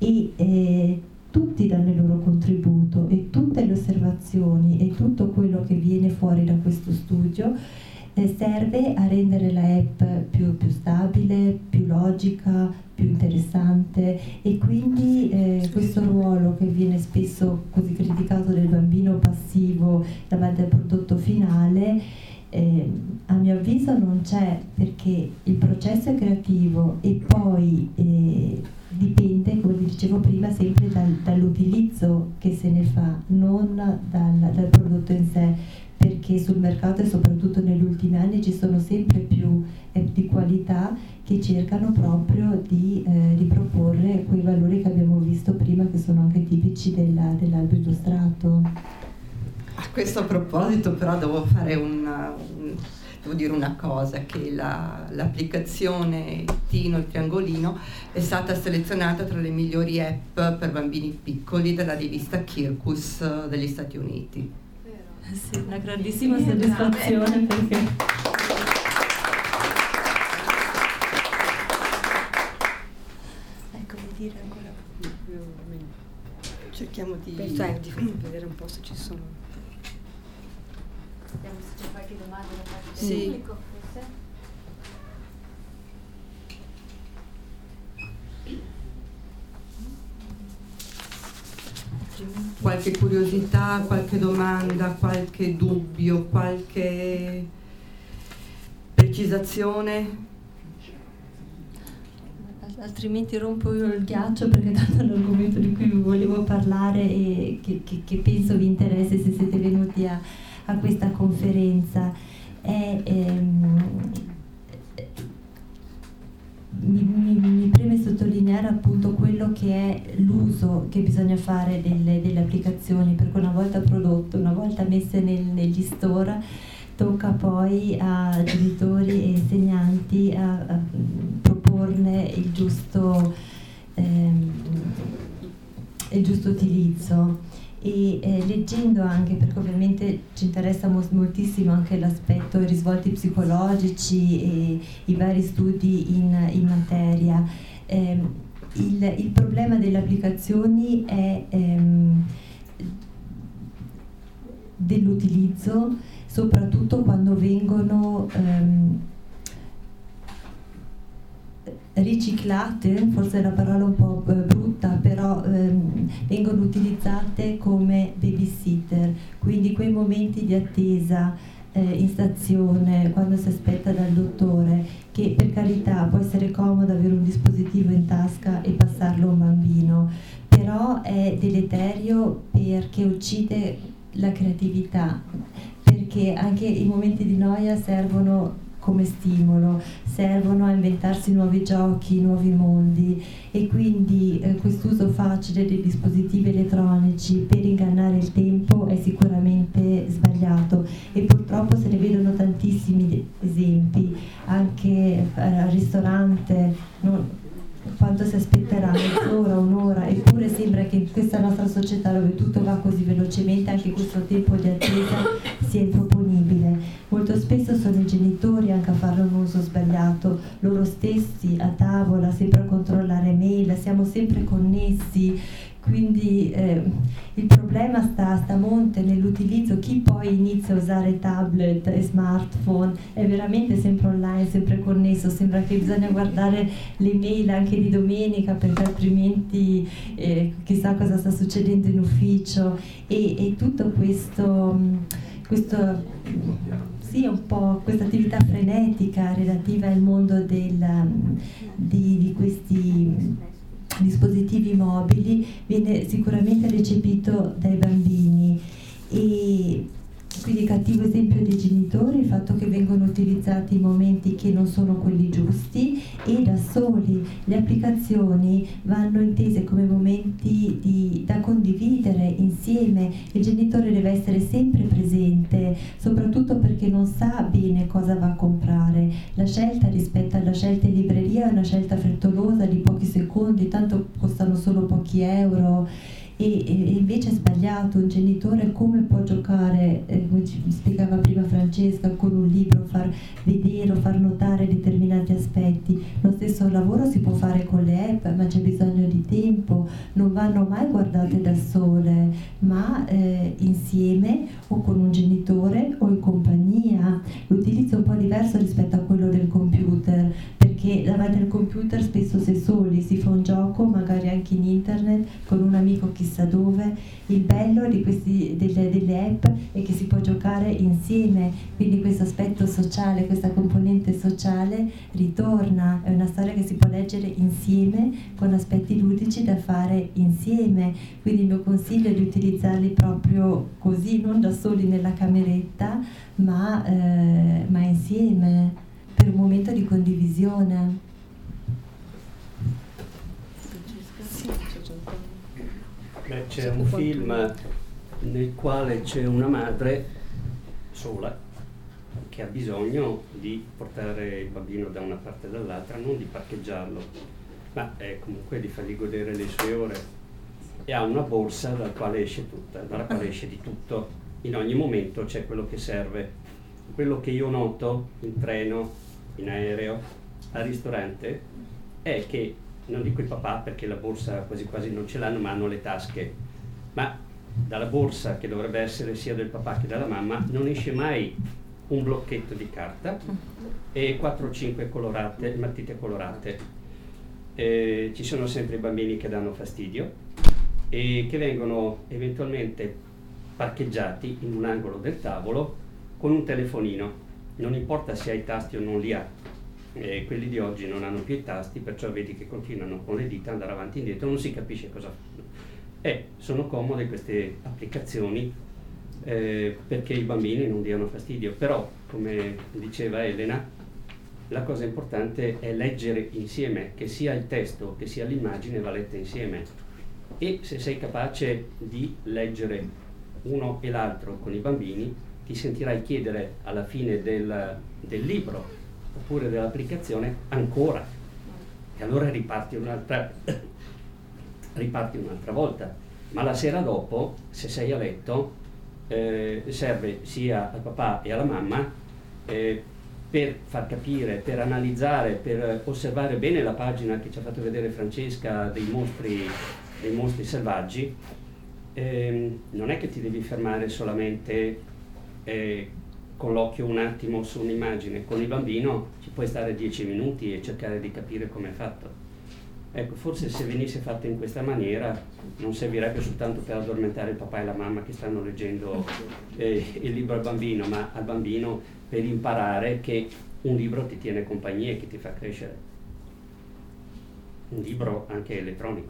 e tutti danno il loro contributo, e tutte le osservazioni e tutto quello che viene fuori da questo studio serve a rendere la app più stabile, più logica, più interessante. E quindi questo ruolo che viene spesso così criticato del bambino passivo davanti al prodotto finale, a mio avviso non c'è, perché il processo è creativo e poi dipende, come vi dicevo prima, sempre dall'utilizzo che se ne fa, non dal prodotto in sé. perché sul mercato e soprattutto negli ultimi anni ci sono sempre più di qualità che cercano proprio di riproporre quei valori che abbiamo visto prima, che sono anche tipici dell'albo illustrato. A questo proposito però devo dire una cosa, che l'applicazione Tino il triangolino è stata selezionata tra le migliori app per bambini piccoli dalla rivista Kirkus degli Stati Uniti. Sì, una grandissima soddisfazione, perché Ecco, vuoi dire ancora? Cerchiamo di vedere un po' se ci sono. Vediamo se c'è qualche domanda da parte del Sì. pubblico, forse. qualche curiosità, qualche domanda, qualche dubbio, qualche precisazione. Altrimenti rompo io il ghiaccio, perché tanto è un argomento di cui volevo parlare e che penso vi interessi se siete venuti a questa conferenza. Mi preme sottolineare appunto quello che è l'uso che bisogna fare delle applicazioni, perché una volta prodotte, una volta messe negli store, tocca poi a genitori e insegnanti a proporne il giusto utilizzo. E leggendo anche, perché ovviamente ci interessa moltissimo anche l'aspetto, i risvolti psicologici e i vari studi in materia, il problema delle applicazioni è dell'utilizzo, soprattutto quando vengono riciclate, forse è una parola un po' brutta, però vengono utilizzate come babysitter, quindi quei momenti di attesa in stazione, quando si aspetta dal dottore, che per carità può essere comodo avere un dispositivo in tasca e passarlo a un bambino, però è deleterio perché uccide la creatività, perché anche i momenti di noia servono come stimolo, servono a inventarsi nuovi giochi, nuovi mondi, e quindi quest'uso facile dei dispositivi elettronici per ingannare il tempo è sicuramente sbagliato, e purtroppo se ne vedono tantissimi esempi anche al ristorante. Quanto si aspetterà? Mezz'ora, un'ora, eppure sembra che in questa nostra società, dove tutto va così velocemente, anche questo tempo di attesa sia improponibile. Molto spesso sono i genitori anche a farne un uso sbagliato, loro stessi a tavola, sempre a controllare mail, siamo sempre connessi, quindi il problema sta a monte nell'utilizzo. Chi poi inizia a usare tablet e smartphone è veramente sempre online, sempre connesso, sembra che bisogna guardare le mail anche di domenica, perché altrimenti chissà cosa sta succedendo in ufficio, e tutto questo sì, un po' questa attività frenetica relativa al mondo di questi dispositivi mobili viene sicuramente recepito dai bambini, e quindi cattivo esempio dei genitori, il fatto che vengono utilizzati in momenti che non sono quelli giusti e da soli. Le applicazioni vanno intese come momenti da condividere insieme, il genitore deve essere sempre presente, soprattutto perché non sa bene cosa va a comprare. La scelta rispetto alla scelta in libreria è una scelta frettolosa di pochi secondi, tanto costano solo pochi euro. E invece è sbagliato. Un genitore come può giocare, come ci spiegava prima Francesca, con un libro, far vedere o far notare determinati aspetti. Lo stesso lavoro si può fare con le app, ma c'è bisogno di tempo, non vanno mai guardate da sole, ma insieme o con un genitore o in compagnia. L'utilizzo è un po' diverso rispetto a quello del computer, perché che davanti al computer spesso si è soli, si fa un gioco magari anche in internet con un amico chissà dove. Il bello di delle app è che si può giocare insieme, quindi questo aspetto sociale, questa componente sociale ritorna, è una storia che si può leggere insieme con aspetti ludici da fare insieme, quindi il mio consiglio è di utilizzarli proprio così, non da soli nella cameretta, ma insieme, per un momento di condivisione. Beh, c'è un film nel quale c'è una madre sola che ha bisogno di portare il bambino da una parte e dall'altra, non di parcheggiarlo, ma comunque di fargli godere le sue ore, e ha una borsa dalla quale esce di tutto. In ogni momento c'è quello che serve. Quello che io noto in treno, in aereo, al ristorante, è che, non dico i papà perché la borsa quasi quasi non ce l'hanno, ma hanno le tasche, ma dalla borsa, che dovrebbe essere sia del papà che della mamma, non esce mai un blocchetto di carta e 4 o 5 matite colorate. Ci sono sempre i bambini che danno fastidio e che vengono eventualmente parcheggiati in un angolo del tavolo con un telefonino, non importa se ha i tasti o non li ha. Quelli di oggi non hanno più i tasti, perciò vedi che continuano con le dita ad andare avanti e indietro, non si capisce cosa fanno. Sono comode queste applicazioni perché i bambini non diano fastidio, però come diceva Elena, la cosa importante è leggere insieme, che sia il testo che sia l'immagine va letta insieme, e se sei capace di leggere uno e l'altro con i bambini ti sentirai chiedere alla fine del libro oppure dell'applicazione ancora, e allora riparti un'altra volta, ma la sera dopo, se sei a letto, serve sia al papà e alla mamma per far capire, per analizzare, per osservare bene la pagina che ci ha fatto vedere Francesca dei mostri selvaggi. Non è che ti devi fermare solamente con l'occhio un attimo su un'immagine. Con il bambino ci puoi stare 10 minuti e cercare di capire come è fatto. Ecco, forse se venisse fatto in questa maniera non servirebbe soltanto per addormentare il papà e la mamma che stanno leggendo il libro al bambino, ma al bambino per imparare che un libro ti tiene compagnia e che ti fa crescere. Un libro anche elettronico.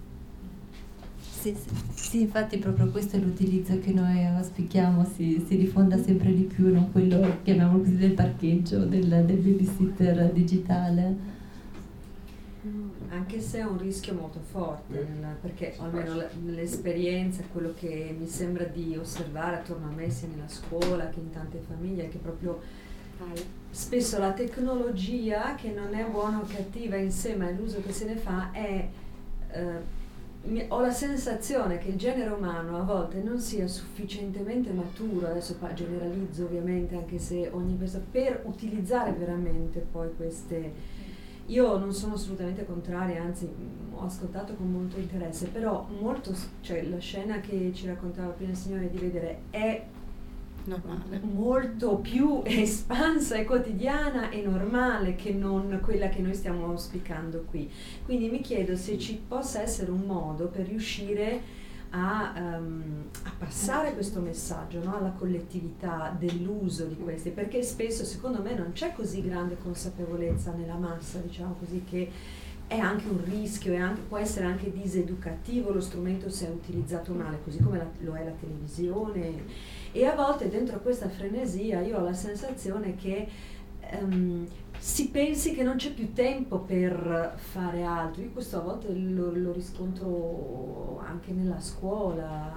Sì, infatti proprio questo è l'utilizzo che noi auspichiamo, si diffonda sempre di più, non quello che chiamiamo così del parcheggio, del babysitter digitale. Anche se è un rischio molto forte, perché almeno l'esperienza, quello che mi sembra di osservare attorno a me sia nella scuola che in tante famiglie, è che proprio spesso la tecnologia, che non è buona o cattiva insieme all'uso che se ne fa, è ho la sensazione che il genere umano a volte non sia sufficientemente maturo, adesso generalizzo ovviamente, anche se ogni persona, per utilizzare veramente poi queste. Io non sono assolutamente contraria, anzi ho ascoltato con molto interesse, però cioè la scena che ci raccontava prima il Signore di vedere è normale, molto più espansa e quotidiana e normale che non quella che noi stiamo auspicando qui. Quindi mi chiedo se ci possa essere un modo per riuscire a passare questo messaggio, no? Alla collettività dell'uso di questi, perché spesso secondo me non c'è così grande consapevolezza nella massa, diciamo così, che è anche un rischio, può essere anche diseducativo lo strumento se è utilizzato male, così come lo è la televisione. E a volte dentro questa frenesia io ho la sensazione che si pensi che non c'è più tempo per fare altro. Io questo a volte lo riscontro anche nella scuola.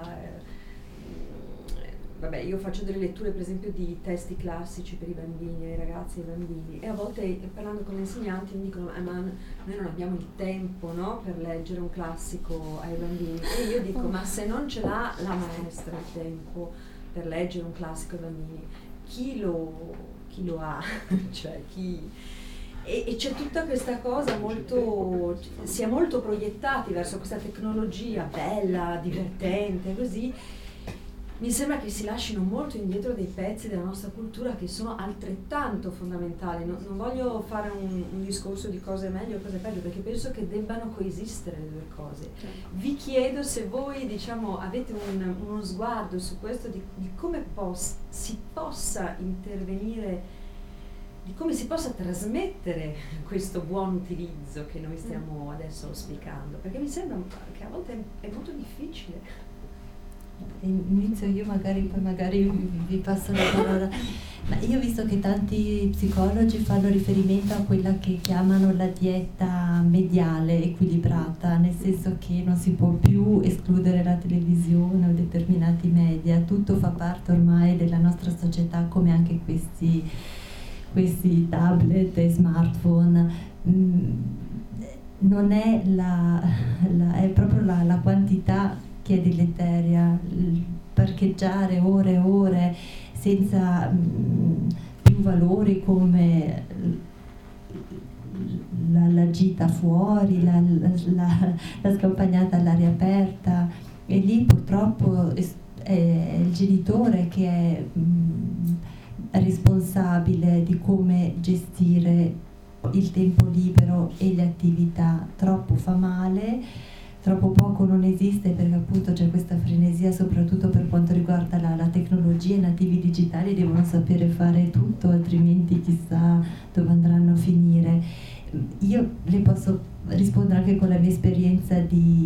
Vabbè, io faccio delle letture per esempio di testi classici per i bambini, ai ragazzi e ai bambini, e a volte parlando con gli insegnanti mi dicono ma noi non abbiamo il tempo, no, per leggere un classico ai bambini. E io dico ma se non ce l'ha la maestra il tempo per leggere un classico ai bambini, chi lo ha? Cioè chi... E c'è tutta questa cosa molto, si è molto proiettati verso questa tecnologia bella, divertente, così, mi sembra che si lasciano molto indietro dei pezzi della nostra cultura che sono altrettanto fondamentali. Non voglio fare un discorso di cose meglio o cose peggio, perché penso che debbano coesistere le due cose. Vi chiedo se voi, diciamo, avete uno sguardo su questo di come si possa intervenire, di come si possa trasmettere questo buon utilizzo che noi stiamo adesso auspicando, perché mi sembra che a volte è molto difficile. Inizio io, poi magari vi passo la parola. Ma io ho visto che tanti psicologi fanno riferimento a quella che chiamano la dieta mediale equilibrata, nel senso che non si può più escludere la televisione o determinati media, tutto fa parte ormai della nostra società, come anche questi tablet e smartphone. Non è è proprio la quantità che è deleteria, parcheggiare ore e ore senza più valori come la gita fuori, la scampagnata all'aria aperta, e lì purtroppo è il genitore che è responsabile di come gestire il tempo libero e le attività. Troppo fa male, troppo poco non esiste, perché appunto c'è questa frenesia soprattutto per quanto riguarda la tecnologia. I nativi digitali devono sapere fare tutto, altrimenti chissà dove andranno a finire. Io le posso rispondere anche con la mia esperienza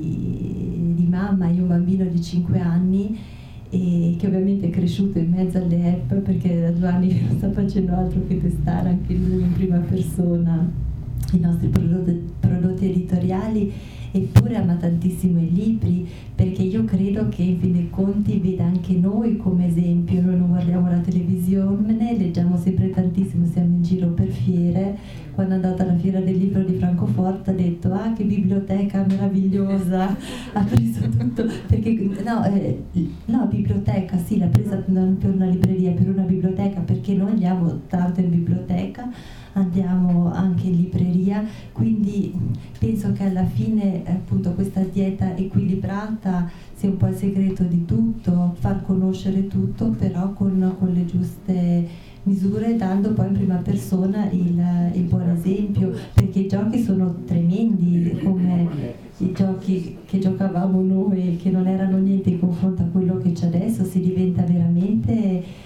di mamma. Io ho un bambino di 5 anni e che ovviamente è cresciuto in mezzo alle app, perché da 2 anni non sta facendo altro che testare anche lui in prima persona i nostri prodotti editoriali, eppure ama tantissimo i libri, perché io credo che in fin dei conti veda anche noi come esempio. Noi non guardiamo la televisione, leggiamo sempre tantissimo, siamo in giro per fiere. Quando è andata alla fiera del libro di Francoforte ha detto che biblioteca meravigliosa, ha preso tutto, perché no, biblioteca sì, l'ha presa non per una libreria, per una biblioteca, perché noi andiamo tanto in biblioteca, andiamo anche in libreria, quindi penso che alla fine appunto questa dieta equilibrata sia un po' il segreto di tutto, far conoscere tutto però con le giuste misure, dando poi in prima persona il buon esempio, perché i giochi sono tremendi, come i giochi che giocavamo noi, che non erano niente in confronto a quello che c'è adesso. Si diventa veramente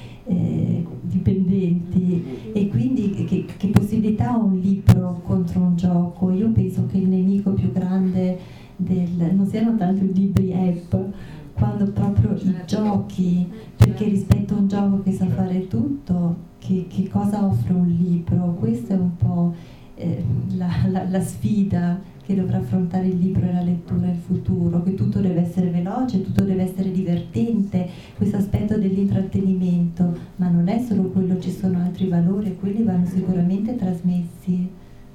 dipendenti, e quindi che possibilità ha un libro contro un gioco? Io penso che il nemico più grande non siano tanto i libri app, quando proprio i giochi, perché rispetto a un gioco che sa fare tutto, che cosa offre un libro? Questa è un po' la sfida che dovrà affrontare il libro e la lettura in futuro, che tutto deve essere veloce, tutto deve essere divertente, questo aspetto dell'intrattenimento, ma non è solo quello, ci sono altri valori e quelli vanno sicuramente trasmessi.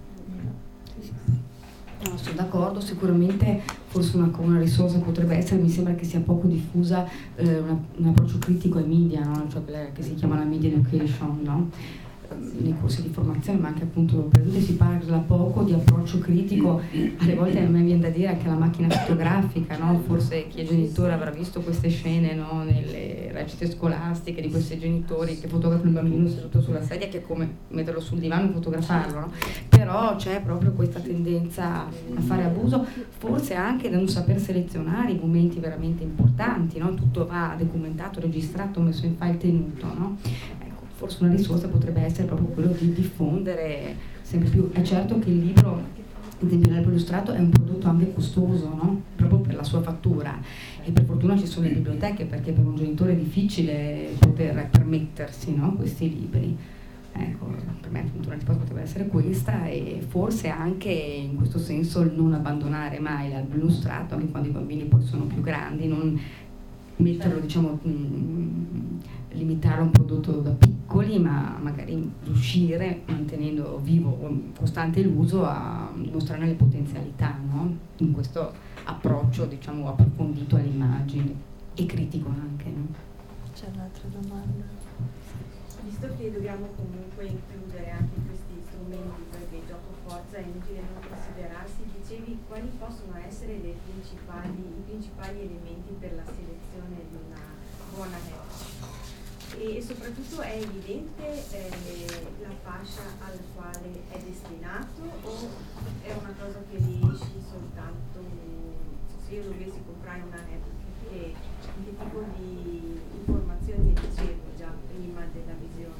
No, sono d'accordo, sicuramente forse una risorsa potrebbe essere, mi sembra che sia poco diffusa un approccio critico ai media, no? Cioè quella che si chiama la media education, no? Nei corsi di formazione, ma anche appunto per tutti si parla poco di approccio critico. Alle volte a me viene da dire anche la macchina fotografica, no? Forse chi è genitore avrà visto queste scene, no? Nelle recite scolastiche di questi genitori che fotografano il bambino seduto sulla sedia, che è come metterlo sul divano e fotografarlo, no? Però c'è proprio questa tendenza a fare abuso, forse anche da non saper selezionare i momenti veramente importanti, no? Tutto va documentato, registrato, messo in file, tenuto, no? Forse una risorsa potrebbe essere proprio quello di diffondere sempre più. È certo che il libro, ad esempio l'albo illustrato, è un prodotto anche costoso, no? Proprio per la sua fattura, e per fortuna ci sono le biblioteche, perché per un genitore è difficile poter permettersi, no? Questi libri. Ecco, per me appunto una risposta potrebbe essere questa, e forse anche in questo senso il non abbandonare mai l'albo illustrato, anche quando i bambini poi sono più grandi, non metterlo, diciamo, limitare un prodotto da piccoli, ma magari riuscire, mantenendo vivo, costante l'uso, a mostrare le potenzialità, no? In questo approccio, diciamo, approfondito alle immagini e critico anche, no? C'è un'altra domanda. Visto che dobbiamo comunque includere anche questi strumenti, perché il gioco forza è inutile non considerarsi, dicevi quali possono essere i principali elementi per la selezione di buona app. E soprattutto è evidente la fascia alla quale è destinato, o è una cosa che riesci soltanto, se io dovessi comprare una app, che tipo di informazioni ricevo già prima della visione?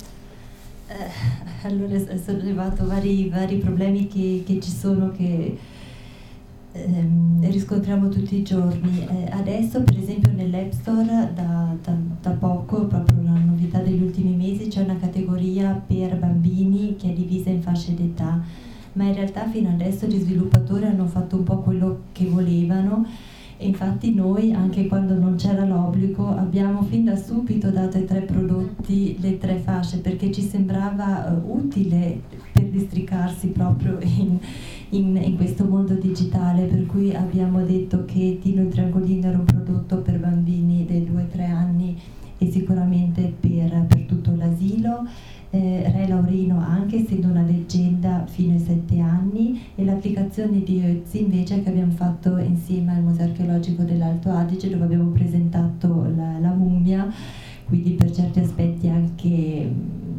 Allora, è sollevato vari problemi che ci sono, che riscontriamo tutti i giorni. Adesso, per esempio, nell'App Store da poco, proprio una novità degli ultimi mesi, c'è una categoria per bambini che è divisa in fasce d'età, ma in realtà fino adesso gli sviluppatori hanno fatto un po' quello che volevano. E infatti noi, anche quando non c'era l'obbligo, abbiamo fin da subito dato ai 3 prodotti le 3 fasce, perché ci sembrava utile per districarsi proprio in questo mondo digitale, per cui abbiamo detto che Tino il Triangolino era un prodotto per bambini dei 2-3 anni e sicuramente per tutto l'asilo. Re Laurino anche, essendo una leggenda, fino ai 7 anni, e l'applicazione di Ötzi invece che abbiamo fatto insieme al Museo Archeologico dell'Alto Adige, dove abbiamo presentato la mummia, quindi per certi aspetti anche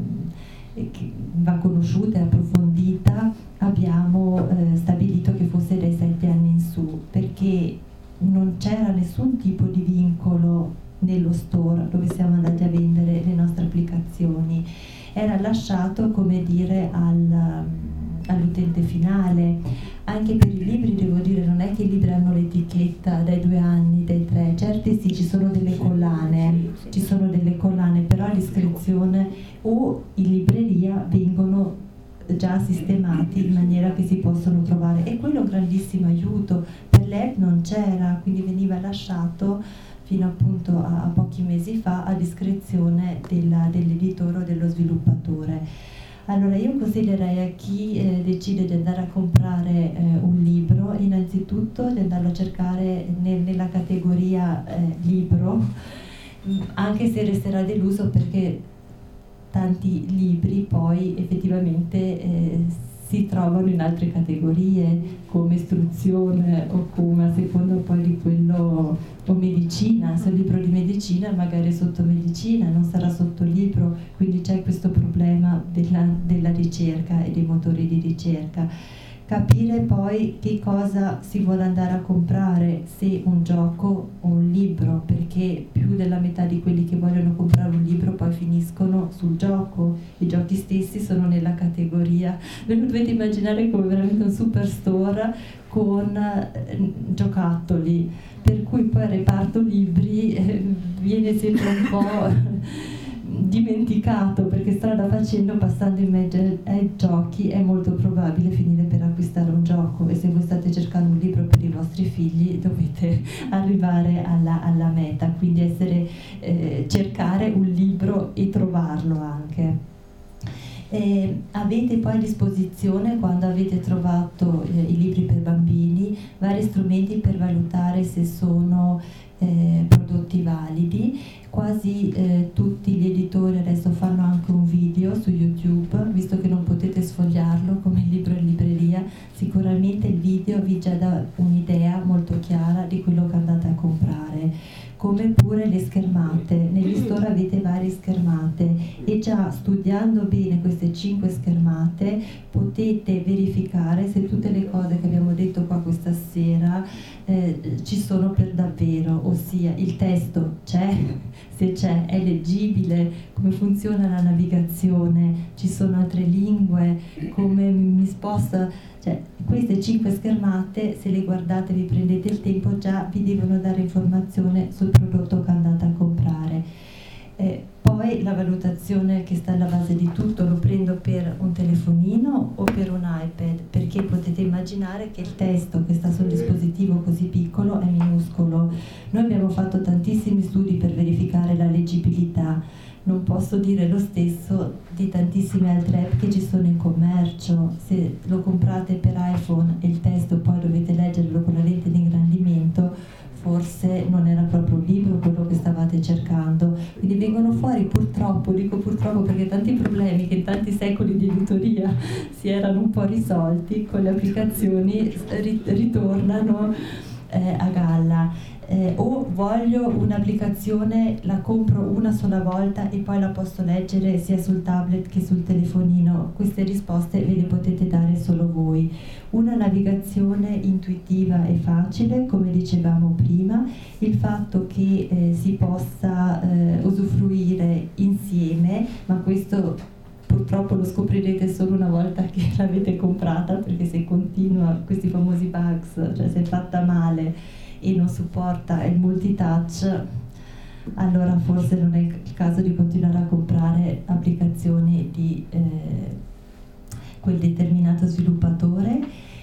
va conosciuta e approfondita. Abbiamo stabilito che fosse dai 7 anni in su, perché non c'era nessun tipo di vincolo nello store dove siamo andati a vendere le nostre applicazioni. Era lasciato, come dire, all'utente finale. Anche per i libri, devo dire, non è che i libri hanno l'etichetta dai 2 anni, dai 3, certi sì, ci sono delle collane, però all'iscrizione o in libreria vengono già sistemati in maniera che si possono trovare, e quello è un grandissimo aiuto. Per l'app non c'era, quindi veniva lasciato fino appunto a pochi mesi fa a discrezione dell'editore o dello sviluppatore. Allora io consiglierei a chi decide di andare a comprare un libro, innanzitutto di andarlo a cercare nella categoria libro, anche se resterà deluso, perché tanti libri poi effettivamente si trovano in altre categorie come istruzione o come, a seconda poi di quello, o medicina. Se è un libro di medicina magari è sotto medicina, non sarà sotto libro, quindi c'è questo problema della ricerca e dei motori di ricerca. Capire poi che cosa si vuole andare a comprare, se un gioco o un libro, perché più della metà di quelli che vogliono comprare un libro poi finiscono sul gioco. I giochi stessi sono nella categoria, ve lo dovete immaginare come veramente un superstore con giocattoli, per cui poi il reparto libri viene sempre un po' dimenticato, perché strada facendo, passando in mezzo ai giochi, è molto probabile finire per acquistare un gioco, e se voi state cercando un libro per i vostri figli dovete arrivare alla meta, quindi cercare un libro e trovarlo anche. Avete poi a disposizione, quando avete trovato i libri per bambini, vari strumenti per valutare se sono prodotti validi. Quasi tutti gli editori adesso fanno anche un video su YouTube, visto che non potete sfogliarlo come il libro in libreria, sicuramente il video vi già dà un'idea molto chiara di quello che andate a comprare. Come pure le schermate, negli store avete varie schermate, e già studiando bene queste 5 schermate potete verificare se tutte le cose che abbiamo detto qua questa sera ci sono per davvero, ossia il testo c'è, se c'è è leggibile, come funziona la navigazione, ci sono altre lingue, come mi sposta. Cioè, queste 5 schermate, se le guardate, vi prendete il tempo, già vi devono dare informazione sul prodotto che andate a comprare. Poi la valutazione che sta alla base di tutto: lo prendo per un telefonino o per un iPad, perché potete immaginare che il testo che sta sul dispositivo così piccolo è minuscolo. Noi abbiamo fatto tantissimi studi per verificare la leggibilità. Non posso dire lo stesso di tantissime altre app che ci sono in commercio. Se lo comprate per iPhone e il testo poi dovete leggerlo con la lente di ingrandimento, forse non era proprio un libro quello che stavate cercando. Quindi vengono fuori, purtroppo, dico purtroppo perché tanti problemi che in tanti secoli di editoria si erano un po' risolti con le applicazioni ritornano a galla. O voglio un'applicazione, la compro una sola volta e poi la posso leggere sia sul tablet che sul telefonino. Queste risposte ve le potete dare solo voi. Una navigazione intuitiva e facile, come dicevamo prima, il fatto che si possa usufruire insieme, ma questo purtroppo lo scoprirete solo una volta che l'avete comprata, perché se continua questi famosi bugs, cioè se è fatta male e non supporta il multitouch, allora forse non è il caso di continuare a comprare applicazioni di quel determinato sviluppatore.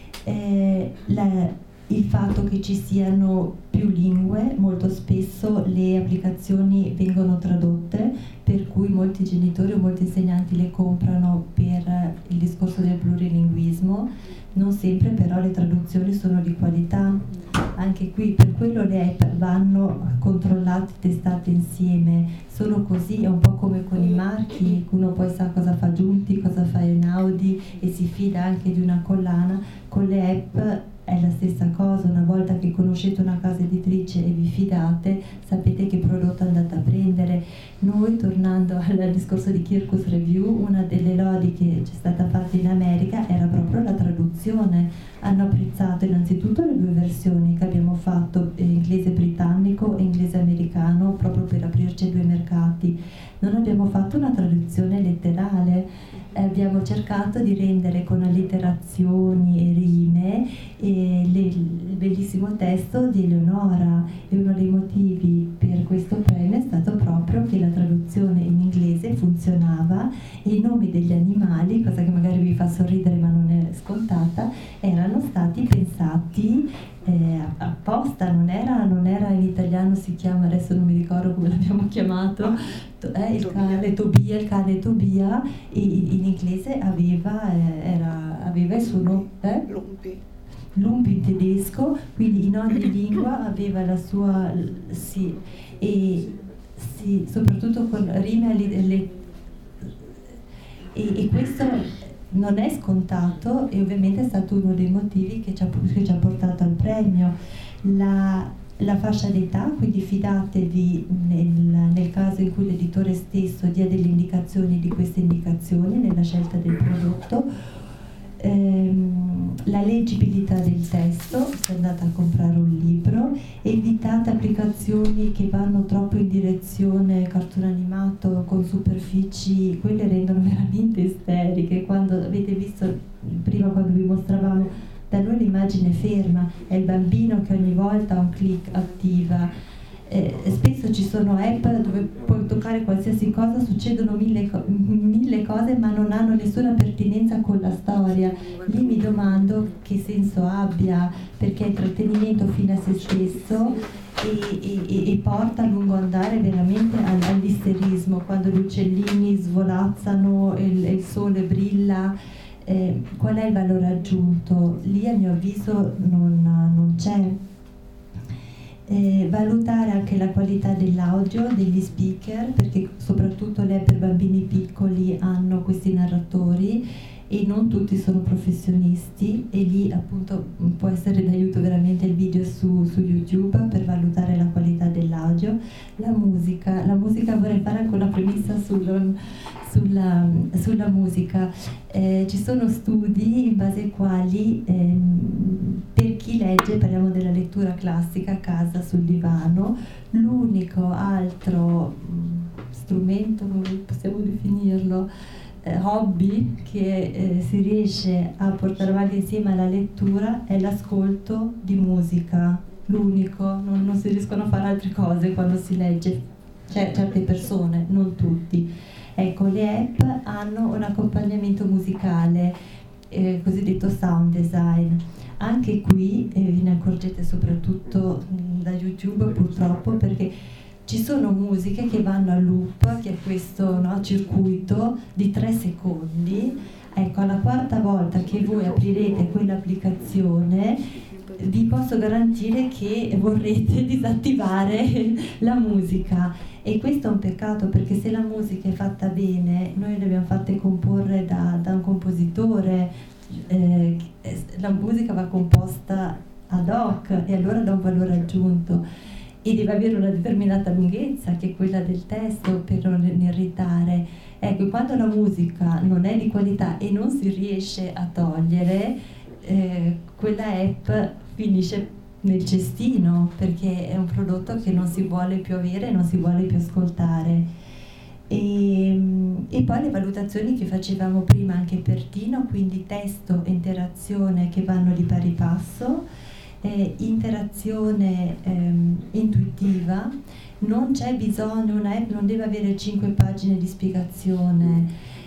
Il fatto che ci siano più lingue, molto spesso le applicazioni vengono tradotte, per cui molti genitori o molti insegnanti le comprano per il discorso del plurilinguismo. Non sempre però le traduzioni sono di qualità. Anche qui per quello le app vanno controllate, testate insieme. Solo così è un po' come con i marchi, uno poi sa cosa fa Giunti, cosa fa Einaudi e si fida anche di una collana. Con le app è la stessa cosa. Una volta che conoscete una casa editrice e vi fidate, sapete che prodotto andate a prendere. Noi, tornando al discorso di Kirkus Review, una delle lodi che c'è stata fatta in America era proprio la traduzione. Hanno apprezzato innanzitutto le due versioni che abbiamo fatto, inglese britannico e inglese americano, proprio per aprirci ai due mercati. Non abbiamo fatto una traduzione letterale, abbiamo cercato di rendere con allitterazioni e rime il bellissimo testo di Eleonora, e uno dei motivi per questo premio è stato proprio che la traduzione in inglese funzionava e i nomi degli animali, cosa che magari vi fa sorridere ma non è scontata, erano stati pensati apposta, non era in italiano, si chiama, adesso non mi ricordo come l'abbiamo chiamato, il cane Tobia, e in inglese aveva il suo nome, Lumpi in tedesco, quindi in ogni lingua aveva la sua, soprattutto con rime e questo non è scontato, e ovviamente è stato uno dei motivi che ci ha portato al premio. La fascia d'età, quindi fidatevi nel caso in cui l'editore stesso dia delle indicazioni di queste indicazioni nella scelta del prodotto. La leggibilità del testo, se andate a comprare un libro, evitate applicazioni che vanno troppo in direzione cartone animato con superfici, quelle rendono veramente isteriche. Quando avete visto prima, quando vi mostravamo, da noi l'immagine ferma, è il bambino che ogni volta un click attiva. Spesso ci sono app dove puoi toccare qualsiasi cosa, succedono mille cose ma non hanno nessuna pertinenza con la storia. Lì mi domando che senso abbia, perché è intrattenimento fine a se stesso e porta a lungo andare veramente all'isterismo, quando gli uccellini svolazzano e il sole brilla. Qual è il valore aggiunto? Lì a mio avviso non c'è. Valutare anche la qualità dell'audio, degli speaker, perché soprattutto le per bambini piccoli hanno questi narratori e non tutti sono professionisti, e lì appunto può essere d'aiuto veramente il video su YouTube per valutare la qualità dell'audio. La musica vorrei fare anche una premessa sulla musica. Ci sono studi in base ai quali per chi legge, parliamo della lettura classica a casa sul divano, l'unico altro strumento, come possiamo definirlo, hobby che si riesce a portare avanti insieme alla lettura è l'ascolto di musica. L'unico, non si riescono a fare altre cose quando si legge, certe persone, non tutti. Ecco, le app hanno un accompagnamento musicale, cosiddetto sound design. Anche qui ve ne accorgete soprattutto da YouTube, purtroppo, perché ci sono musiche che vanno a loop, che è questo circuito di 3 secondi. Ecco, alla quarta volta che voi aprirete quell'applicazione vi posso garantire che vorrete disattivare la musica, e questo è un peccato, perché se la musica è fatta bene, noi le abbiamo fatte comporre da un compositore, la musica va composta ad hoc e allora dà un valore aggiunto e deve avere una determinata lunghezza che è quella del testo per non irritare. Ecco, quando la musica non è di qualità e non si riesce a togliere, quella app finisce nel cestino perché è un prodotto che non si vuole più avere, non si vuole più ascoltare. E poi le valutazioni che facevamo prima anche per Tino, quindi testo e interazione che vanno di pari passo, interazione intuitiva, non c'è bisogno, una app non deve avere 5 pagine di spiegazione.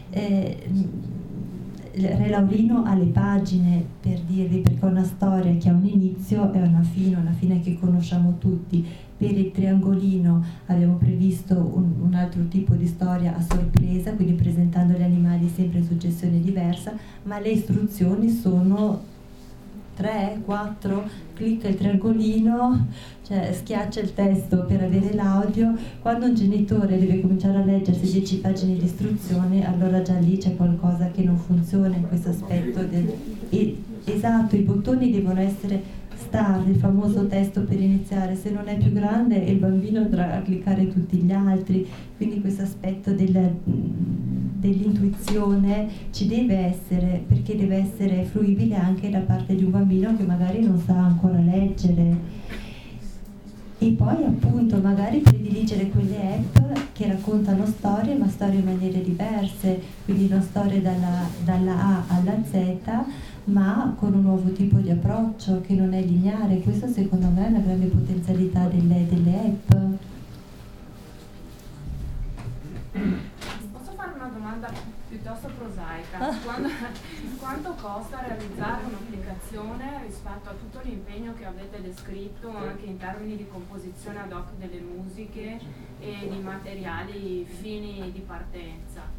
Re Laurino ha le pagine per dirvi, perché una storia che ha un inizio e una fine che conosciamo tutti. Per il triangolino abbiamo previsto un altro tipo di storia a sorpresa, quindi presentando gli animali sempre in successione diversa, ma le istruzioni sono 3, 4, clicca il triangolino, cioè schiaccia il testo per avere l'audio. Quando un genitore deve cominciare a leggersi 10 pagine di istruzione, allora già lì c'è qualcosa che non funziona in questo aspetto esatto, i bottoni devono essere start, il famoso testo per iniziare, se non è più grande il bambino andrà a cliccare tutti gli altri, quindi questo aspetto dell'intuizione ci deve essere, perché deve essere fruibile anche da parte di un bambino che magari non sa ancora leggere. E poi appunto magari prediligere quelle app che raccontano storie, ma storie in maniere diverse, quindi non storie dalla A alla Z, ma con un nuovo tipo di approccio che non è lineare. Questo secondo me è una grande potenzialità delle app. Posso fare una domanda piuttosto prosaica? Quanto costa realizzare un'applicazione rispetto a tutto l'impegno che avete descritto anche in termini di composizione ad hoc delle musiche e di materiali fini di partenza?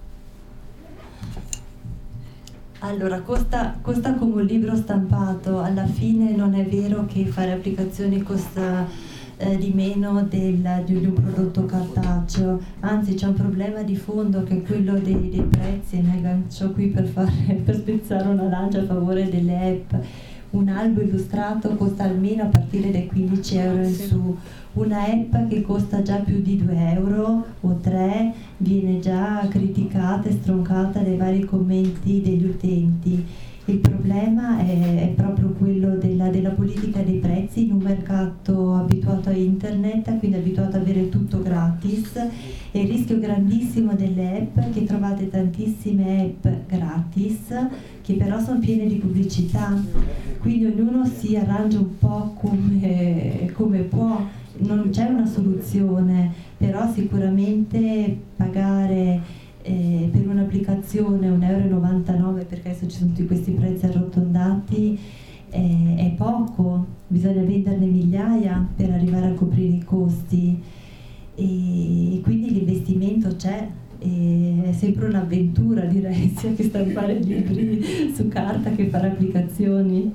Allora, costa come un libro stampato. Alla fine non è vero che fare applicazioni costa di meno di un prodotto cartaceo, anzi c'è un problema di fondo che è quello dei prezzi, e mi aggancio qui per spezzare una lancia a favore delle app. Un albo illustrato costa almeno a partire dai 15 euro in su. Una app che costa già più di 2 euro o 3 viene già criticata e stroncata dai vari commenti degli utenti. Il problema è proprio quello della politica dei prezzi in un mercato abituato a internet, quindi abituato ad avere tutto gratis, e il rischio grandissimo delle app è che trovate tantissime app gratis che però sono piene di pubblicità, quindi ognuno si arrangia un po' come può. Non c'è una soluzione, però sicuramente pagare per un'applicazione 1,99 €, perché adesso ci sono tutti questi prezzi arrotondati, è poco, bisogna venderne migliaia per arrivare a coprire i costi, e quindi l'investimento c'è, è sempre un'avventura, direi, sia che stampare libri su carta che fare applicazioni.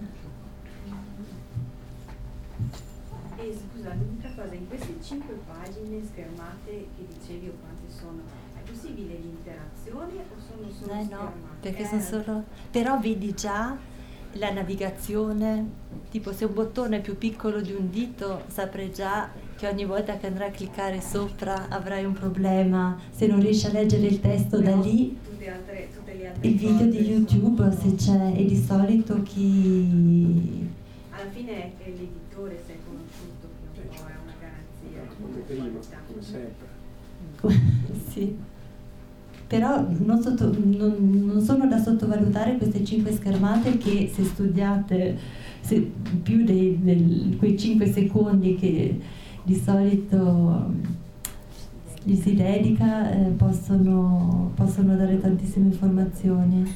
L'unica cosa, in queste 5 pagine schermate che dicevi o quante sono, è possibile l'interazione o sono solo schermate? No, perché sono solo... Però vedi già la navigazione, tipo se un bottone è più piccolo di un dito, saprai già che ogni volta che andrai a cliccare sopra avrai un problema, se non riesci a leggere il testo da lì. Tutte le altre il video di YouTube se c'è, e di solito chi... Alla fine è l'editore, se è conosciuto, che un po' è una garanzia. Come prima, come sempre. Sì. Però non sono da sottovalutare queste 5 schermate che, se studiate più quei 5 secondi che di solito gli si dedica, possono dare tantissime informazioni.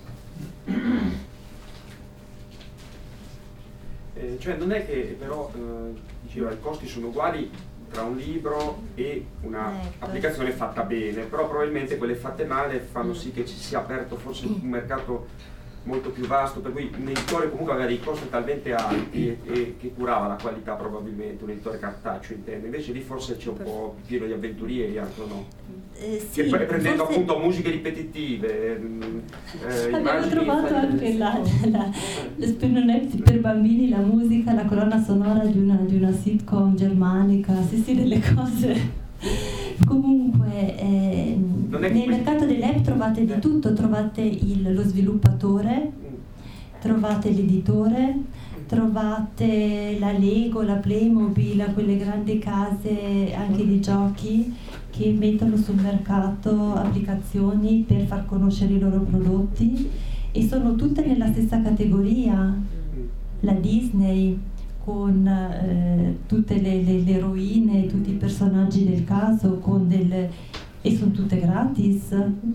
Cioè non è che però diceva i costi sono uguali tra un libro e una applicazione fatta bene, però probabilmente quelle fatte male fanno sì che ci sia aperto forse un mercato molto più vasto, per cui un editore comunque aveva dei costi talmente alti e che curava la qualità probabilmente, un editore cartaceo intendo, invece lì forse c'è un po' pieno di avventurieri, altro no? Sì, che prendendo forse... appunto musiche ripetitive. Abbiamo trovato anche non è per bambini la musica, la colonna sonora di una sitcom germanica, sì, delle cose. Comunque nel mercato dell'app trovate di tutto, trovate lo sviluppatore, trovate l'editore, trovate la Lego, la Playmobil, quelle grandi case anche di giochi che mettono sul mercato applicazioni per far conoscere i loro prodotti, e sono tutte nella stessa categoria. La Disney con tutte le eroine, tutti i personaggi del caso, e sono tutte gratis.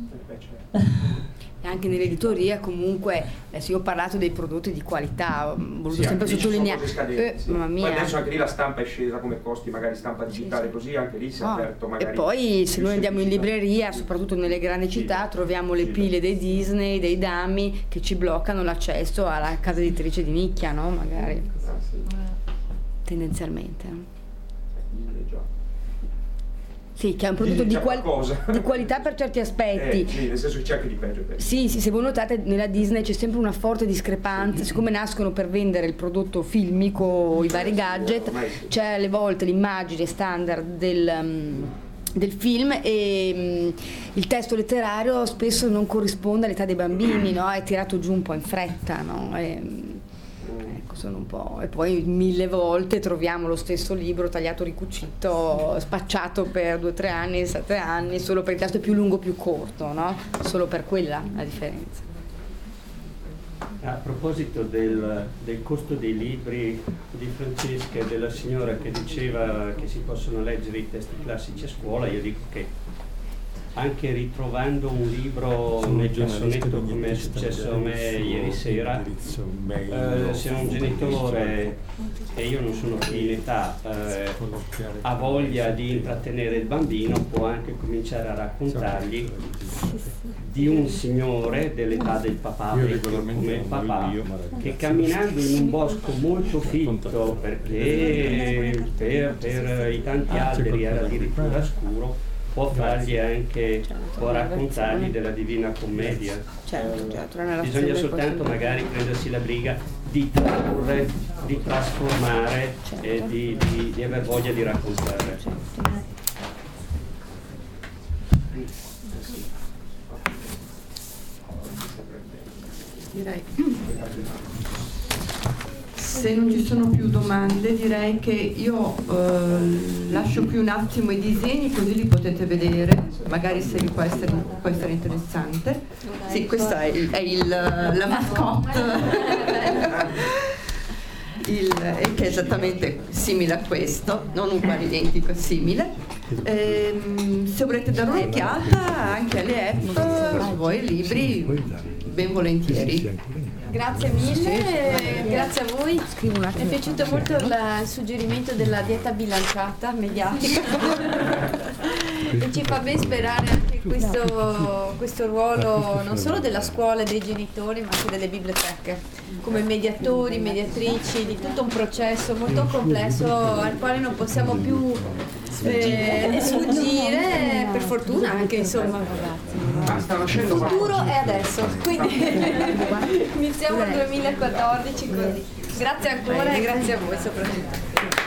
E anche nell'editoria comunque, adesso io ho parlato dei prodotti di qualità, ho voluto sempre sottolineare. Mamma mia. Poi adesso anche lì la stampa è scesa come costi, magari stampa digitale, così anche lì si è aperto magari. E poi se noi andiamo in libreria, soprattutto nelle grandi città, troviamo le pile dei Disney, dei Dummy che ci bloccano l'accesso alla casa editrice di nicchia, no? Magari. Tendenzialmente. Sì, che è un prodotto di qualità per certi aspetti. Sì, nel senso che c'è anche di peggio. Sì, se voi notate nella Disney c'è sempre una forte discrepanza, siccome nascono per vendere il prodotto filmico, i vari gadget, c'è alle volte l'immagine standard del film e il testo letterario spesso non corrisponde all'età dei bambini, no? È tirato giù un po' in fretta, no? Sono un po', e poi 1000 volte troviamo lo stesso libro tagliato, ricucito, spacciato per 2, 3 anni, 7 anni, solo per il testo è più lungo o più corto, no? Solo per quella la differenza. A proposito del costo dei libri di Francesca e della signora che diceva che si possono leggere i testi classici a scuola, io dico che anche ritrovando un libro nel cassonetto come è successo a me ieri sera, se un genitore, e io non sono più in età, ha voglia di intrattenere il bambino, può anche cominciare a raccontargli di un signore dell'età del papà, come il papà, che camminando in un bosco molto fitto, perché per i tanti alberi era addirittura scuro, può fargli anche, può raccontargli della Divina Commedia. Bisogna soltanto magari prendersi la briga di tradurre, di trasformare e di aver voglia di raccontare. Direi. Se non ci sono più domande direi che io lascio qui un attimo i disegni così li potete vedere, magari se vi può essere interessante. Sì, questa è la mascotte che è esattamente simile a questo, non uguale, identico, simile. Se volete dare un'occhiata anche alle app, voi ai libri, ben volentieri. Grazie mille, grazie a voi. Mi è piaciuto molto il suggerimento della dieta bilanciata mediatica e ci fa ben sperare anche questo ruolo non solo della scuola e dei genitori ma anche delle biblioteche come mediatori, mediatrici di tutto un processo molto complesso al quale non possiamo più sfuggire, per fortuna anche, insomma. Il futuro è adesso, quindi iniziamo il 2014 così. Grazie ancora e grazie a voi soprattutto.